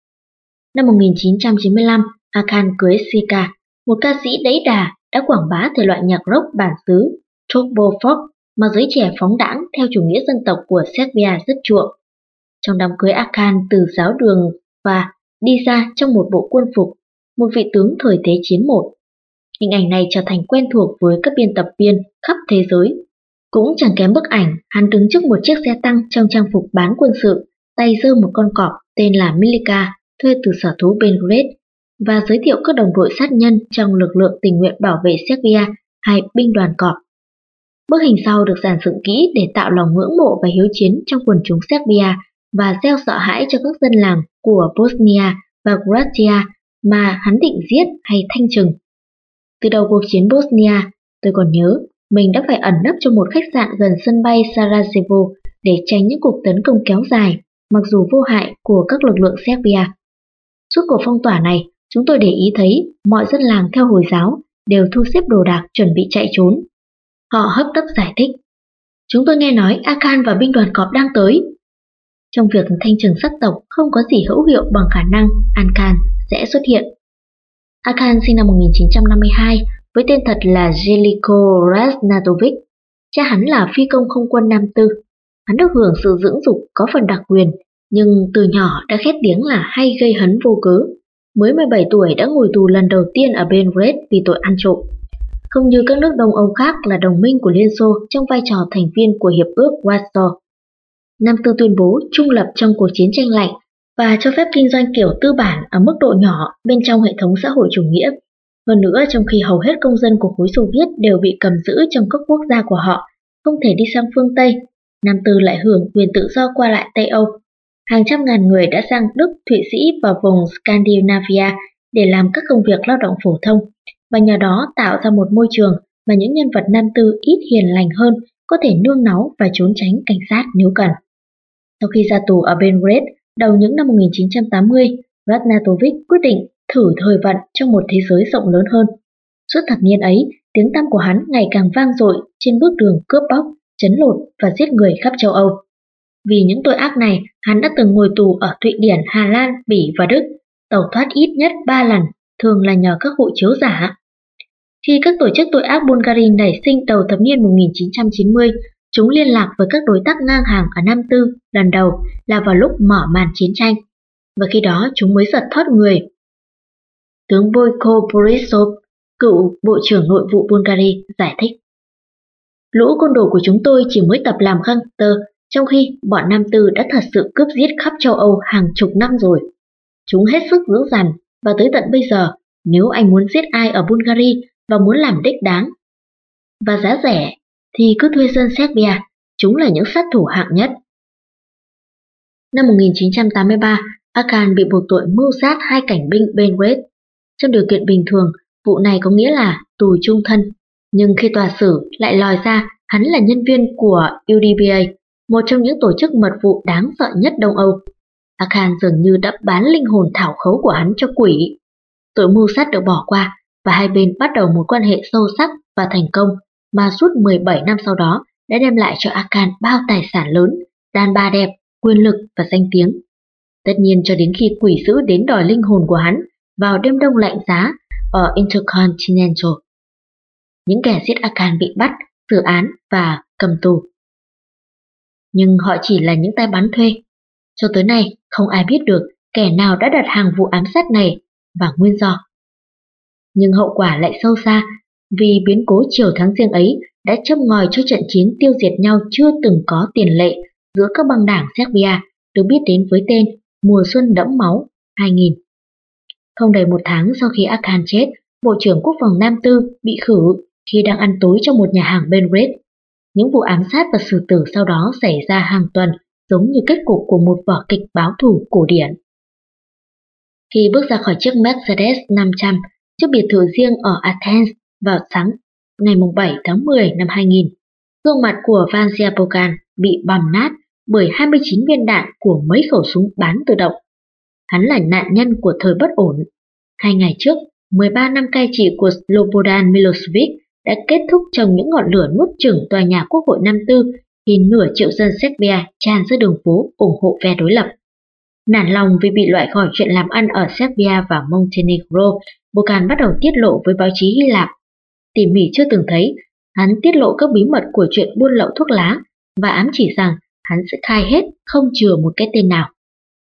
Năm một nghìn chín trăm chín mươi lăm, Akan cưới Sika, một ca sĩ đẫy đà đã quảng bá thể loại nhạc rock bản xứ Turbo Folk mà giới trẻ phóng đãng theo chủ nghĩa dân tộc của Serbia rất chuộng. Trong đám cưới, Akan từ giáo đường và đi ra trong một bộ quân phục, một vị tướng thời Thế chiến một. Hình ảnh này trở thành quen thuộc với các biên tập viên khắp thế giới. Cũng chẳng kém bức ảnh, hắn đứng trước một chiếc xe tăng trong trang phục bán quân sự, tay giơ một con cọp tên là Milica, thuê từ sở thú Belgrade, và giới thiệu các đồng đội sát nhân trong lực lượng tình nguyện bảo vệ Serbia hay binh đoàn cọp. Bức hình sau được dàn dựng kỹ để tạo lòng ngưỡng mộ và hiếu chiến trong quần chúng Serbia và gieo sợ hãi cho các dân làng của Bosnia và Croatia mà hắn định giết hay thanh trừng. Từ đầu cuộc chiến Bosnia, tôi còn nhớ mình đã phải ẩn nấp trong một khách sạn gần sân bay Sarajevo để tránh những cuộc tấn công kéo dài, mặc dù vô hại, của các lực lượng Serbia. Suốt cuộc phong tỏa này, chúng tôi để ý thấy mọi dân làng theo Hồi giáo đều thu xếp đồ đạc chuẩn bị chạy trốn. Họ hấp tấp giải thích, chúng tôi nghe nói Akan và binh đoàn cọp đang tới. Trong việc thanh trừng sắc tộc không có gì hữu hiệu bằng khả năng Akan sẽ xuất hiện. Akan sinh năm một nghìn chín trăm năm mươi hai với tên thật là Zeljko Raznatovic. Cha hắn là phi công không quân Nam Tư. Hắn được hưởng sự dưỡng dục có phần đặc quyền, nhưng từ nhỏ đã khét tiếng là hay gây hấn vô cớ. Mới mười bảy tuổi đã ngồi tù lần đầu tiên ở Belgrade vì tội ăn trộm. Không như các nước Đông Âu khác là đồng minh của Liên Xô trong vai trò thành viên của Hiệp ước Warsaw. Nam Tư tuyên bố trung lập trong cuộc chiến tranh lạnh và cho phép kinh doanh kiểu tư bản ở mức độ nhỏ bên trong hệ thống xã hội chủ nghĩa. Hơn nữa, trong khi hầu hết công dân của khối Xô Viết đều bị cầm giữ trong các quốc gia của họ, không thể đi sang phương Tây, Nam Tư lại hưởng quyền tự do qua lại Tây Âu. Hàng trăm ngàn người đã sang Đức, Thụy Sĩ và vùng Scandinavia để làm các công việc lao động phổ thông, và nhờ đó tạo ra một môi trường mà những nhân vật Nam Tư ít hiền lành hơn có thể nương náu và trốn tránh cảnh sát nếu cần. Sau khi ra tù ở Belgrade đầu những năm một nghìn chín trăm tám mươi, Radnatovic quyết định thử thời vận trong một thế giới rộng lớn hơn. Suốt thập niên ấy, tiếng tăm của hắn ngày càng vang dội trên bước đường cướp bóc, trấn lột và giết người khắp châu Âu. Vì những tội ác này, hắn đã từng ngồi tù ở Thụy Điển, Hà Lan, Bỉ và Đức, tẩu thoát ít nhất ba lần, thường là nhờ các hộ chiếu giả. Khi các tổ chức tội ác Bulgaria nảy sinh đầu thập niên một nghìn chín trăm chín mươi, chúng liên lạc với các đối tác ngang hàng ở Nam Tư lần đầu là vào lúc mở màn chiến tranh, và khi đó chúng mới giật thoát người. Tướng Boyko Borisov, cựu Bộ trưởng Nội vụ Bulgaria, giải thích: Lũ côn đồ của chúng tôi chỉ mới tập làm gangster, trong khi bọn Nam Tư đã thật sự cướp giết khắp châu Âu hàng chục năm rồi. Chúng hết sức dữ dằn, và tới tận bây giờ, nếu anh muốn giết ai ở Bulgaria và muốn làm đích đáng và giá rẻ, thì cứ thuê dân Serbia, chúng là những sát thủ hạng nhất. Năm một nghìn chín trăm tám mươi ba, Akan bị buộc tội mưu sát hai cảnh binh Belgrade. Trong điều kiện bình thường, vụ này có nghĩa là tù chung thân, nhưng khi tòa xử lại lòi ra hắn là nhân viên của u đê bê a, một trong những tổ chức mật vụ đáng sợ nhất Đông Âu. Akan dường như đã bán linh hồn thảo khấu của hắn cho quỷ. Tội mưu sát được bỏ qua, và hai bên bắt đầu một quan hệ sâu sắc và thành công mà suốt mười bảy năm sau đó đã đem lại cho Akan bao tài sản lớn, đàn bà đẹp, quyền lực và danh tiếng. Tất nhiên cho đến khi quỷ dữ đến đòi linh hồn của hắn vào đêm đông lạnh giá ở Intercontinental. Những kẻ giết Akan bị bắt, xử án và cầm tù. Nhưng họ chỉ là những tay bắn thuê. Cho tới nay, không ai biết được kẻ nào đã đặt hàng vụ ám sát này và nguyên do. Nhưng hậu quả lại sâu xa, vì biến cố chiều tháng Giêng ấy đã châm ngòi cho trận chiến tiêu diệt nhau chưa từng có tiền lệ giữa các băng đảng Serbia, được biết đến với tên Mùa Xuân Đẫm Máu hai nghìn. Không đầy một tháng sau khi Akan chết, Bộ trưởng Quốc phòng Nam Tư bị khử khi đang ăn tối trong một nhà hàng Belgrade. Những vụ ám sát và xử tử sau đó xảy ra hàng tuần, giống như kết cục của một vở kịch báo thù cổ điển. Khi bước ra khỏi chiếc Mercedes năm trăm, chiếc biệt thự riêng ở Athens vào sáng ngày bảy tháng mười năm hai nghìn, gương mặt của Vanja Pogan bị bầm nát bởi hai mươi chín viên đạn của mấy khẩu súng bán tự động. Hắn là nạn nhân của thời bất ổn. Hai ngày trước, mười ba năm cai trị của Slobodan Milosevic đã kết thúc trong những ngọn lửa nuốt chửng tòa nhà Quốc hội Nam Tư khi nửa triệu dân Serbia tràn ra đường phố ủng hộ phe đối lập. Nản lòng vì bị loại khỏi chuyện làm ăn ở Serbia và Montenegro, Pogan bắt đầu tiết lộ với báo chí Hy Lạp. Tỉ mỉ chưa từng thấy, hắn tiết lộ các bí mật của chuyện buôn lậu thuốc lá và ám chỉ rằng hắn sẽ khai hết không chừa một cái tên nào.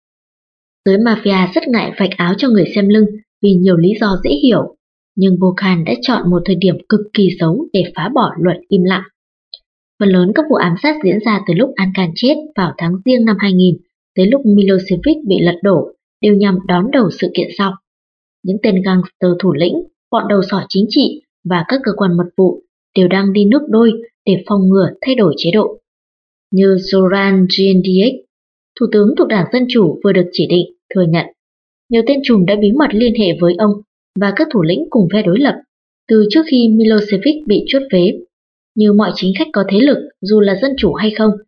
Giới mafia rất ngại vạch áo cho người xem lưng vì nhiều lý do dễ hiểu, nhưng Pogan đã chọn một thời điểm cực kỳ xấu để phá bỏ luật im lặng. Phần lớn các vụ ám sát diễn ra từ lúc Akan chết vào tháng Giêng năm hai nghìn tới lúc Milosevic bị lật đổ đều nhằm đón đầu sự kiện sau. Những tên gangster thủ lĩnh, bọn đầu sỏ chính trị và các cơ quan mật vụ đều đang đi nước đôi để phòng ngừa thay đổi chế độ. Như Zoran Djindjic, thủ tướng thuộc Đảng Dân Chủ vừa được chỉ định, thừa nhận nhiều tên trùm đã bí mật liên hệ với ông và các thủ lĩnh cùng phe đối lập từ trước khi Milosevic bị chốt vế. Như mọi chính khách có thế lực, dù là dân chủ hay không,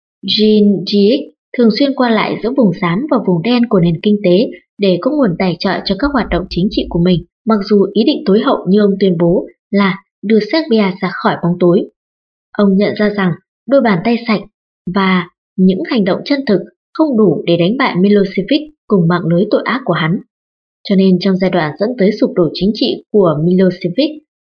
Djindjic thường xuyên qua lại giữa vùng xám và vùng đen của nền kinh tế để có nguồn tài trợ cho các hoạt động chính trị của mình, mặc dù ý định tối hậu như ông tuyên bố là đưa Serbia ra khỏi bóng tối. Ông nhận ra rằng đôi bàn tay sạch và những hành động chân thực không đủ để đánh bại Milosevic cùng mạng lưới tội ác của hắn. Cho nên trong giai đoạn dẫn tới sụp đổ chính trị của Milosevic,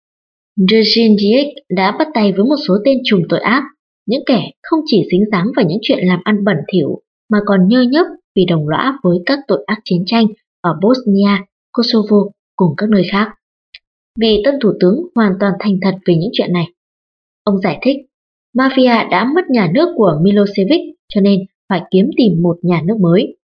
Djindjic đã bắt tay với một số tên trùm tội ác, những kẻ không chỉ dính dáng vào những chuyện làm ăn bẩn thỉu mà còn nhơ nhớp vì đồng lõa với các tội ác chiến tranh ở Bosnia, Kosovo cùng các nơi khác. Vị tân thủ tướng hoàn toàn thành thật về những chuyện này. Ông giải thích, mafia đã mất nhà nước của Milosevic cho nên phải kiếm tìm một nhà nước mới.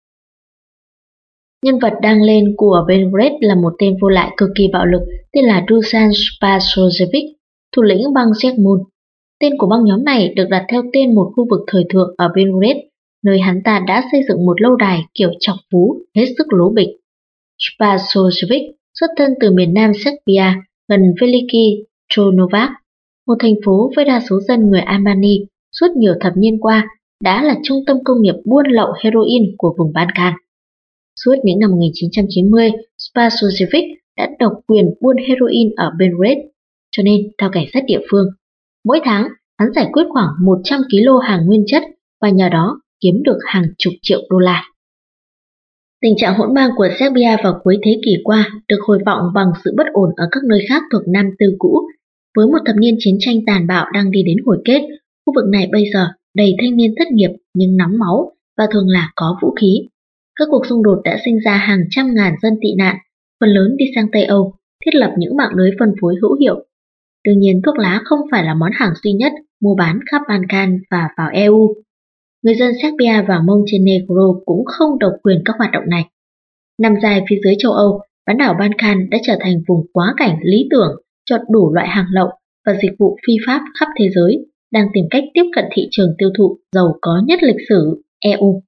Nhân vật đang lên của Belgrade là một tên vô lại cực kỳ bạo lực tên là Dusan Spasojevic, thủ lĩnh băng Segmun. Tên của băng nhóm này được đặt theo tên một khu vực thời thượng ở Belgrade, nơi hắn ta đã xây dựng một lâu đài kiểu chọc phú hết sức lố bịch. Spasojevic xuất thân từ miền nam Serbia, gần Veliki Trnovac, một thành phố với đa số dân người Albania suốt nhiều thập niên qua đã là trung tâm công nghiệp buôn lậu heroin của vùng Balkan. Suốt những năm một nghìn chín trăm chín mươi, Spasojevic đã độc quyền buôn heroin ở Belgrade, cho nên theo cảnh sát địa phương, mỗi tháng hắn giải quyết khoảng một trăm ki lô hàng nguyên chất và nhờ đó kiếm được hàng chục triệu đô la. Tình trạng hỗn mang của Serbia vào cuối thế kỷ qua được hồi vọng bằng sự bất ổn ở các nơi khác thuộc Nam Tư cũ. Với một thập niên chiến tranh tàn bạo đang đi đến hồi kết, khu vực này bây giờ đầy thanh niên thất nghiệp nhưng nóng máu và thường là có vũ khí. Các cuộc xung đột đã sinh ra hàng trăm ngàn dân tị nạn, phần lớn đi sang Tây Âu, thiết lập những mạng lưới phân phối hữu hiệu. Đương nhiên thuốc lá không phải là món hàng duy nhất mua bán khắp Balkan và vào e u. Người dân Serbia và Montenegro cũng không độc quyền các hoạt động này. Nằm dài phía dưới châu Âu, bán đảo Balkan đã trở thành vùng quá cảnh lý tưởng cho đủ loại hàng lậu và dịch vụ phi pháp khắp thế giới, đang tìm cách tiếp cận thị trường tiêu thụ giàu có nhất lịch sử e u.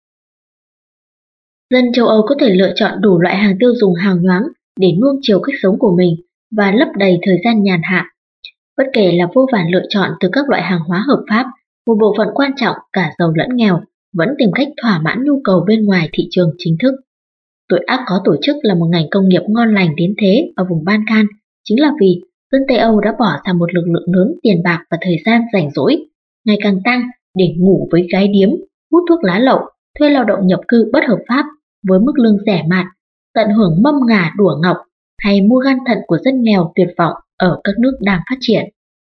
Dân châu Âu có thể lựa chọn đủ loại hàng tiêu dùng hào nhoáng để nuông chiều cách sống của mình và lấp đầy thời gian nhàn hạ. Bất kể là vô vàn lựa chọn từ các loại hàng hóa hợp pháp, một bộ phận quan trọng cả giàu lẫn nghèo vẫn tìm cách thỏa mãn nhu cầu bên ngoài thị trường chính thức. Tội ác có tổ chức là một ngành công nghiệp ngon lành đến thế ở vùng Balkan chính là vì dân Tây Âu đã bỏ ra một lực lượng lớn tiền bạc và thời gian rảnh rỗi, ngày càng tăng để ngủ với gái điếm, hút thuốc lá lậu, thuê lao động nhập cư bất hợp pháp với mức lương rẻ mạt, tận hưởng mâm ngà đũa ngọc hay mua gan thận của dân nghèo tuyệt vọng ở các nước đang phát triển.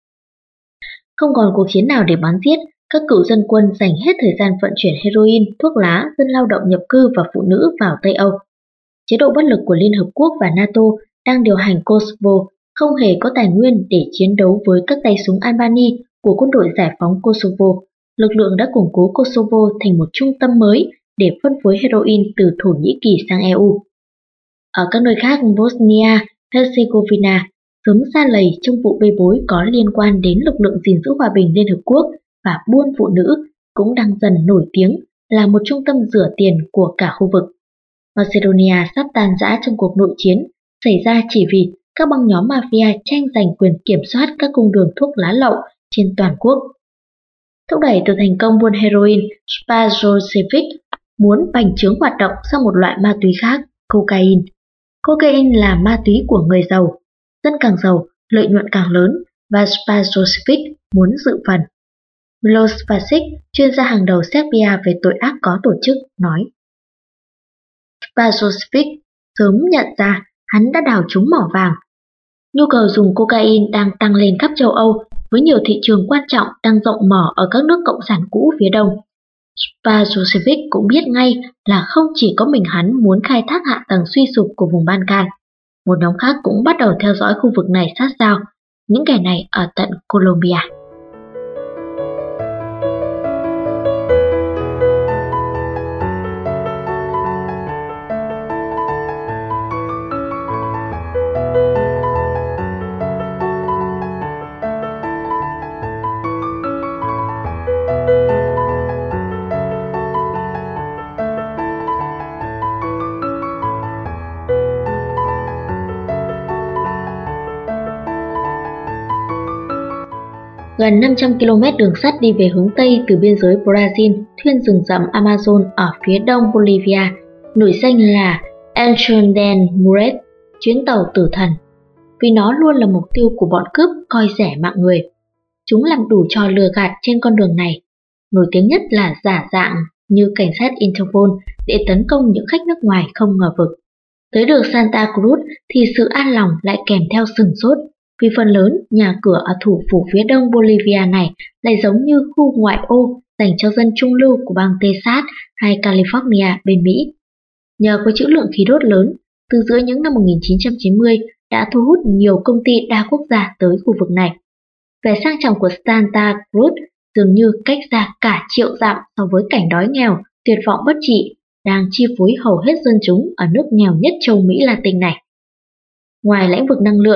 Không còn cuộc chiến nào để bắn giết, các cựu dân quân dành hết thời gian vận chuyển heroin, thuốc lá, dân lao động nhập cư và phụ nữ vào Tây Âu. Chế độ bất lực của Liên Hợp Quốc và NATO đang điều hành Kosovo không hề có tài nguyên để chiến đấu với các tay súng Albania của quân đội giải phóng Kosovo. Lực lượng đã củng cố Kosovo thành một trung tâm mới để phân phối heroin từ Thổ Nhĩ Kỳ sang e u. Ở các nơi khác, Bosnia, Herzegovina sớm sa lầy trong vụ bê bối có liên quan đến lực lượng gìn giữ hòa bình Liên Hợp Quốc và buôn phụ nữ cũng đang dần nổi tiếng là một trung tâm rửa tiền của cả khu vực. Macedonia sắp tan rã trong cuộc nội chiến xảy ra chỉ vì các băng nhóm mafia tranh giành quyền kiểm soát các cung đường thuốc lá lậu trên toàn quốc. Thúc đẩy từ thành công buôn heroin, Spasojevic muốn bành trướng hoạt động sang một loại ma túy khác, cocaine. Cocaine là ma túy của người giàu. Dân càng giàu, lợi nhuận càng lớn và Spasojevic muốn dự phần. Milos Vasic, chuyên gia hàng đầu Serbia về tội ác có tổ chức, nói: Spasojevic sớm nhận ra hắn đã đào trúng mỏ vàng. Nhu cầu dùng cocaine đang tăng lên khắp châu Âu với nhiều thị trường quan trọng đang rộng mở ở các nước cộng sản cũ phía đông. Spasojevic cũng biết ngay là không chỉ có mình hắn muốn khai thác hạ tầng suy sụp của vùng Balkan. Một nhóm khác cũng bắt đầu theo dõi khu vực này sát sao, những kẻ này ở tận Colombia. Gần năm trăm ki lô mét đường sắt đi về hướng Tây từ biên giới Brazil, thuyên rừng rậm Amazon ở phía đông Bolivia, nổi danh là Anchorage Muret, chuyến tàu tử thần, vì nó luôn là mục tiêu của bọn cướp coi rẻ mạng người. Chúng làm đủ trò lừa gạt trên con đường này, nổi tiếng nhất là giả dạng như cảnh sát Interpol để tấn công những khách nước ngoài không ngờ vực. Tới được Santa Cruz thì sự an lòng lại kèm theo sửng sốt, vì phần lớn nhà cửa ở thủ phủ phía đông Bolivia này lại giống như khu ngoại ô dành cho dân trung lưu của bang Texas hay California bên Mỹ. Nhờ có trữ lượng khí đốt lớn, từ giữa những năm một nghìn chín trăm chín mươi đã thu hút nhiều công ty đa quốc gia tới khu vực này. Vẻ sang trọng của Santa Cruz dường như cách xa cả triệu dặm so với cảnh đói nghèo, tuyệt vọng bất trị đang chi phối hầu hết dân chúng ở nước nghèo nhất châu Mỹ Latin này. Ngoài lĩnh vực năng lượng,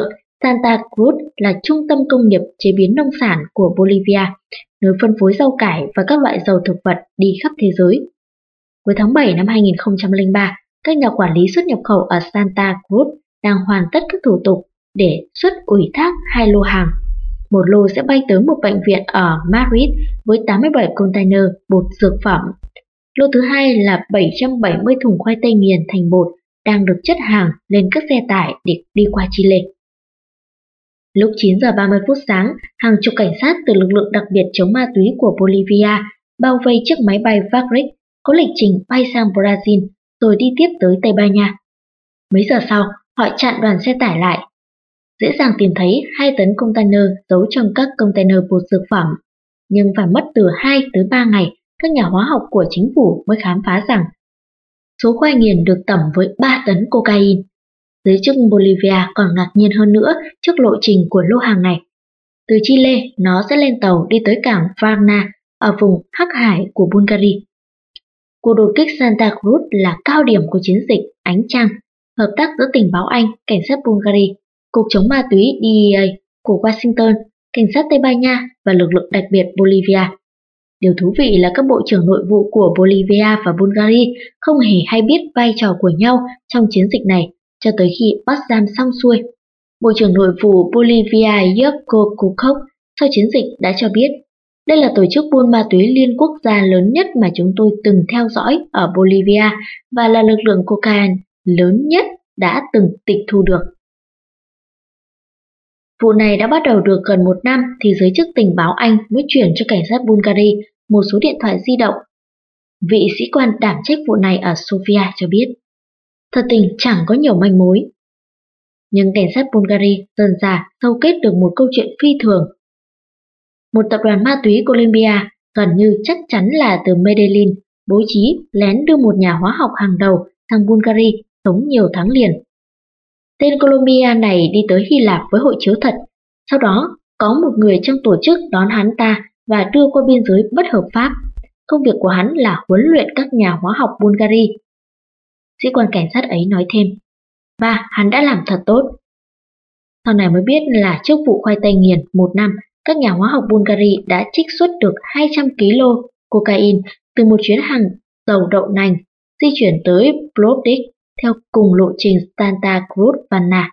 Santa Cruz là trung tâm công nghiệp chế biến nông sản của Bolivia, nơi phân phối rau cải và các loại dầu thực vật đi khắp thế giới. Cuối tháng bảy năm hai nghìn không trăm lẻ ba, các nhà quản lý xuất nhập khẩu ở Santa Cruz đang hoàn tất các thủ tục để xuất ủy thác hai lô hàng. Một lô sẽ bay tới một bệnh viện ở Madrid với tám mươi bảy container bột dược phẩm. Lô thứ hai là bảy trăm bảy mươi thùng khoai tây nghiền thành bột đang được chất hàng lên các xe tải để đi qua Chile. Lúc chín giờ ba mươi phút sáng, hàng chục cảnh sát từ lực lượng đặc biệt chống ma túy của Bolivia bao vây chiếc máy bay Varig có lịch trình bay sang Brazil rồi đi tiếp tới Tây Ban Nha. Mấy giờ sau, họ chặn đoàn xe tải lại. Dễ dàng tìm thấy hai tấn container giấu trong các container bột dược phẩm, nhưng phải mất từ hai tới ba ngày các nhà hóa học của chính phủ mới khám phá rằng số khoai nghiền được tẩm với ba tấn cocaine. Giới chức Bolivia còn ngạc nhiên hơn nữa trước lộ trình của lô hàng này. Từ Chile, nó sẽ lên tàu đi tới cảng Varna ở vùng Hắc Hải của Bulgaria. Cuộc đột kích Santa Cruz là cao điểm của chiến dịch Ánh Trăng, hợp tác giữa tình báo Anh, cảnh sát Bulgaria, Cục chống ma túy D E A của Washington, cảnh sát Tây Ban Nha và lực lượng đặc biệt Bolivia. Điều thú vị là các bộ trưởng nội vụ của Bolivia và Bulgaria không hề hay biết vai trò của nhau trong chiến dịch này cho tới khi bắt giam xong xuôi. Bộ trưởng nội vụ Bolivia Yerko Kukok sau chiến dịch đã cho biết, đây là tổ chức buôn ma túy liên quốc gia lớn nhất mà chúng tôi từng theo dõi ở Bolivia và là lực lượng cocaine lớn nhất đã từng tịch thu được. Vụ này đã bắt đầu được gần một năm thì giới chức tình báo Anh mới chuyển cho cảnh sát Bulgaria một số điện thoại di động. Vị sĩ quan đảm trách vụ này ở Sofia cho biết, thật tình chẳng có nhiều manh mối. Nhưng cảnh sát Bulgaria dần dà sâu kết được một câu chuyện phi thường. Một tập đoàn ma túy Colombia gần như chắc chắn là từ Medellin bố trí lén đưa một nhà hóa học hàng đầu sang Bulgaria sống nhiều tháng liền. Tên Colombia này đi tới Hy Lạp với hộ chiếu thật, sau đó có một người trong tổ chức đón hắn ta và đưa qua biên giới bất hợp pháp. Công việc của hắn là huấn luyện các nhà hóa học Bulgaria. Sĩ quan cảnh sát ấy nói thêm, và hắn đã làm thật tốt. Sau này mới biết là trước vụ khoai tây nghiền một năm, các nhà hóa học Bulgaria đã trích xuất được hai trăm ki lô cocaine từ một chuyến hàng dầu đậu nành di chuyển tới Plovdiv theo cùng lộ trình Santa Cruz-Varna.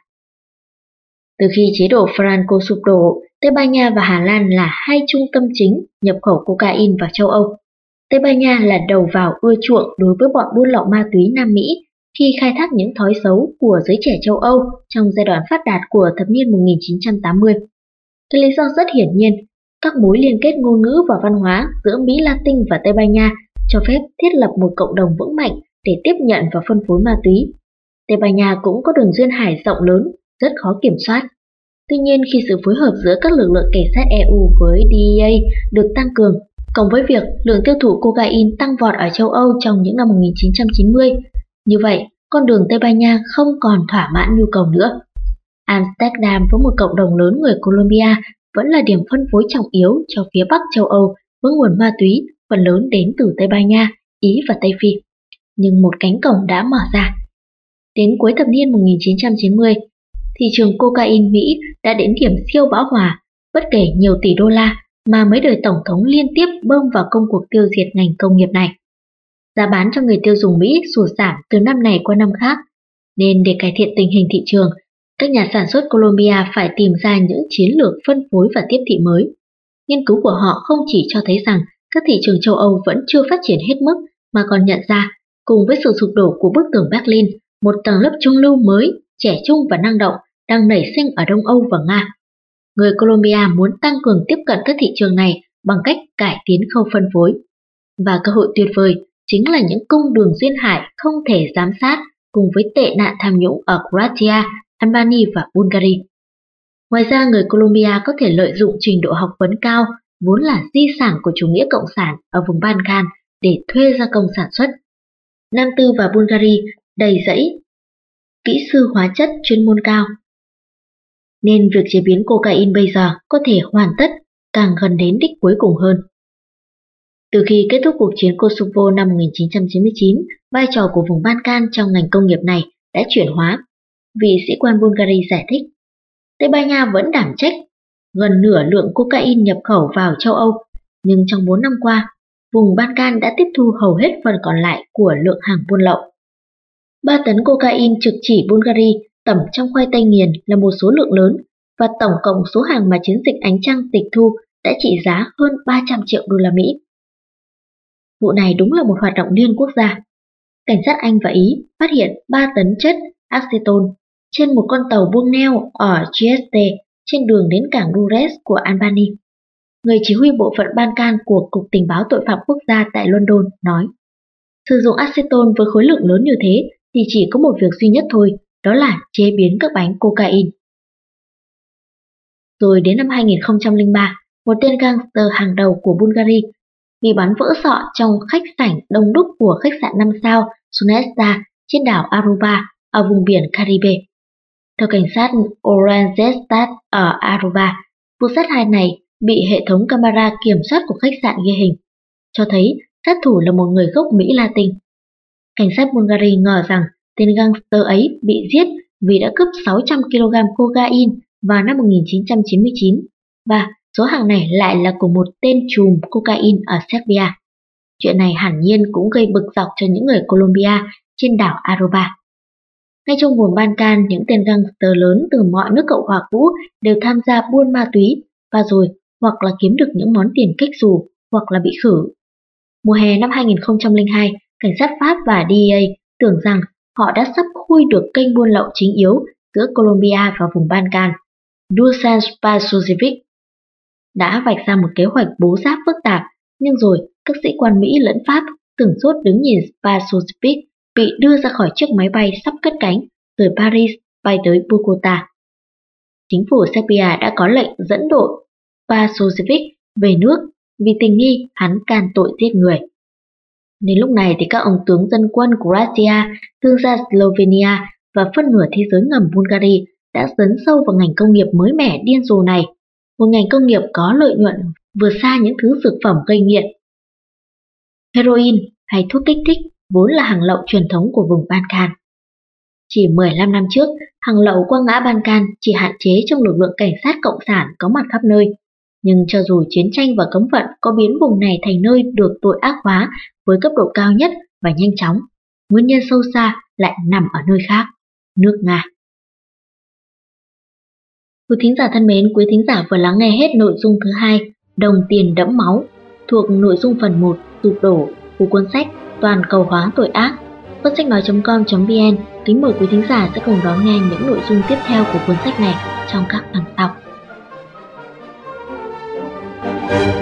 Từ khi chế độ Franco sụp đổ, Tây Ban Nha và Hà Lan là hai trung tâm chính nhập khẩu cocaine vào châu Âu. Tây Ban Nha là đầu vào ưa chuộng đối với bọn buôn lậu ma túy Nam Mỹ khi khai thác những thói xấu của giới trẻ châu Âu trong giai đoạn phát đạt của thập niên một nghìn chín trăm tám mươi. Cái lý do rất hiển nhiên, các mối liên kết ngôn ngữ và văn hóa giữa Mỹ Latin và Tây Ban Nha cho phép thiết lập một cộng đồng vững mạnh để tiếp nhận và phân phối ma túy. Tây Ban Nha cũng có đường duyên hải rộng lớn, rất khó kiểm soát. Tuy nhiên, khi sự phối hợp giữa các lực lượng cảnh sát E U với D E A được tăng cường, cộng với việc lượng tiêu thụ cocaine tăng vọt ở châu Âu trong những năm một nghìn chín trăm chín mươi, như vậy, con đường Tây Ban Nha không còn thỏa mãn nhu cầu nữa. Amsterdam với một cộng đồng lớn người Colombia vẫn là điểm phân phối trọng yếu cho phía Bắc châu Âu với nguồn ma túy phần lớn đến từ Tây Ban Nha, Ý và Tây Phi. Nhưng một cánh cổng đã mở ra. Đến cuối thập niên một nghìn chín trăm chín mươi, thị trường cocaine Mỹ đã đến điểm siêu bão hòa, bất kể nhiều tỷ đô la mà mấy đời tổng thống liên tiếp bơm vào công cuộc tiêu diệt ngành công nghiệp này. Giá bán cho người tiêu dùng Mỹ sụt giảm từ năm này qua năm khác, nên để cải thiện tình hình thị trường, các nhà sản xuất Colombia phải tìm ra những chiến lược phân phối và tiếp thị mới. Nghiên cứu của họ không chỉ cho thấy rằng các thị trường châu Âu vẫn chưa phát triển hết mức, mà còn nhận ra, cùng với sự sụp đổ của bức tường Berlin, một tầng lớp trung lưu mới, trẻ trung và năng động đang nảy sinh ở Đông Âu và Nga. Người Colombia muốn tăng cường tiếp cận các thị trường này bằng cách cải tiến khâu phân phối. Và cơ hội tuyệt vời chính là những cung đường duyên hải không thể giám sát cùng với tệ nạn tham nhũng ở Croatia, Albania và Bulgaria. Ngoài ra, người Colombia có thể lợi dụng trình độ học vấn cao, vốn là di sản của chủ nghĩa cộng sản ở vùng Balkan để thuê gia công sản xuất. Nam Tư và Bulgaria đầy rẫy kỹ sư hóa chất chuyên môn cao, nên việc chế biến cocaine bây giờ có thể hoàn tất, càng gần đến đích cuối cùng hơn. Từ khi kết thúc cuộc chiến Kosovo năm một nghìn chín trăm chín mươi chín, vai trò của vùng Balkan trong ngành công nghiệp này đã chuyển hóa. Vị sĩ quan Bulgaria giải thích, Tây Ban Nha vẫn đảm trách gần nửa lượng cocaine nhập khẩu vào châu Âu, nhưng trong bốn năm qua, vùng Balkan đã tiếp thu hầu hết phần còn lại của lượng hàng buôn lậu. ba tấn cocaine trực chỉ Bulgaria tẩm trong khoai tây nghiền là một số lượng lớn, và tổng cộng số hàng mà chiến dịch Ánh Trăng tịch thu đã trị giá hơn ba trăm triệu đô la Mỹ. Vụ này đúng là một hoạt động liên quốc gia. Cảnh sát Anh và Ý phát hiện ba tấn chất acetone trên một con tàu buông neo ở Trieste trên đường đến cảng Dures của Albania. Người chỉ huy bộ phận Balkan của Cục Tình báo Tội phạm Quốc gia tại London nói, sử dụng acetone với khối lượng lớn như thế thì chỉ có một việc duy nhất thôi, đó là chế biến các bánh cocaine. Rồi đến năm hai nghìn không trăm lẻ ba, một tên gangster hàng đầu của Bulgaria bị bắn vỡ sọ trong khách sảnh đông đúc của khách sạn năm sao Sonesta trên đảo Aruba ở vùng biển Caribe. Theo cảnh sát Oranjestad ở Aruba, vụ sát hại này bị hệ thống camera kiểm soát của khách sạn ghi hình, cho thấy sát thủ là một người gốc Mỹ Latin. Cảnh sát Bulgaria ngờ rằng tên gangster ấy bị giết vì đã cướp sáu trăm ki lô gam cocaine vào năm một nghìn chín trăm chín mươi chín, và số hàng này lại là của một tên trùm cocaine ở Serbia. Chuyện này hẳn nhiên cũng gây bực dọc cho những người Colombia trên đảo Aruba. Ngay trong vùng Balkan, những tên gangster lớn từ mọi nước Cộng hòa cũ đều tham gia buôn ma túy, và rồi hoặc là kiếm được những món tiền kếch xù, hoặc là bị khử. Mùa hè năm hai nghìn không trăm lẻ hai, cảnh sát Pháp và đê e a tưởng rằng họ đã sắp khui được kênh buôn lậu chính yếu giữa Colombia và vùng Balkan. Dusan Spasojevic đã vạch ra một kế hoạch bố giáp phức tạp, nhưng rồi các sĩ quan Mỹ lẫn Pháp sửng sốt đứng nhìn Spasojevic bị đưa ra khỏi chiếc máy bay sắp cất cánh từ Paris bay tới Bogota. Chính phủ Serbia đã có lệnh dẫn đội Spasojevic về nước vì tình nghi hắn can tội giết người. Đến lúc này thì các ông tướng dân quân Croatia, thương gia Slovenia và phân nửa thế giới ngầm Bulgaria đã dấn sâu vào ngành công nghiệp mới mẻ điên rồ này, một ngành công nghiệp có lợi nhuận vượt xa những thứ dược phẩm gây nghiện. Heroin hay thuốc kích thích vốn là hàng lậu truyền thống của vùng Balkan. Chỉ mười lăm năm trước, hàng lậu qua ngã Balkan chỉ hạn chế trong lực lượng cảnh sát cộng sản có mặt khắp nơi. Nhưng cho dù chiến tranh và cấm vận có biến vùng này thành nơi được tội ác hóa với cấp độ cao nhất và nhanh chóng, nguyên nhân sâu xa lại nằm ở nơi khác, nước Nga. Quý thính giả thân mến, quý thính giả vừa lắng nghe hết nội dung thứ hai, Đồng tiền đẫm máu, thuộc nội dung phần một, sụp đổ của cuốn sách Toàn cầu hóa tội ác. Cuốn sách nói chấm com chấm vn kính mời quý thính giả sẽ cùng đón nghe những nội dung tiếp theo của cuốn sách này trong các phần sau.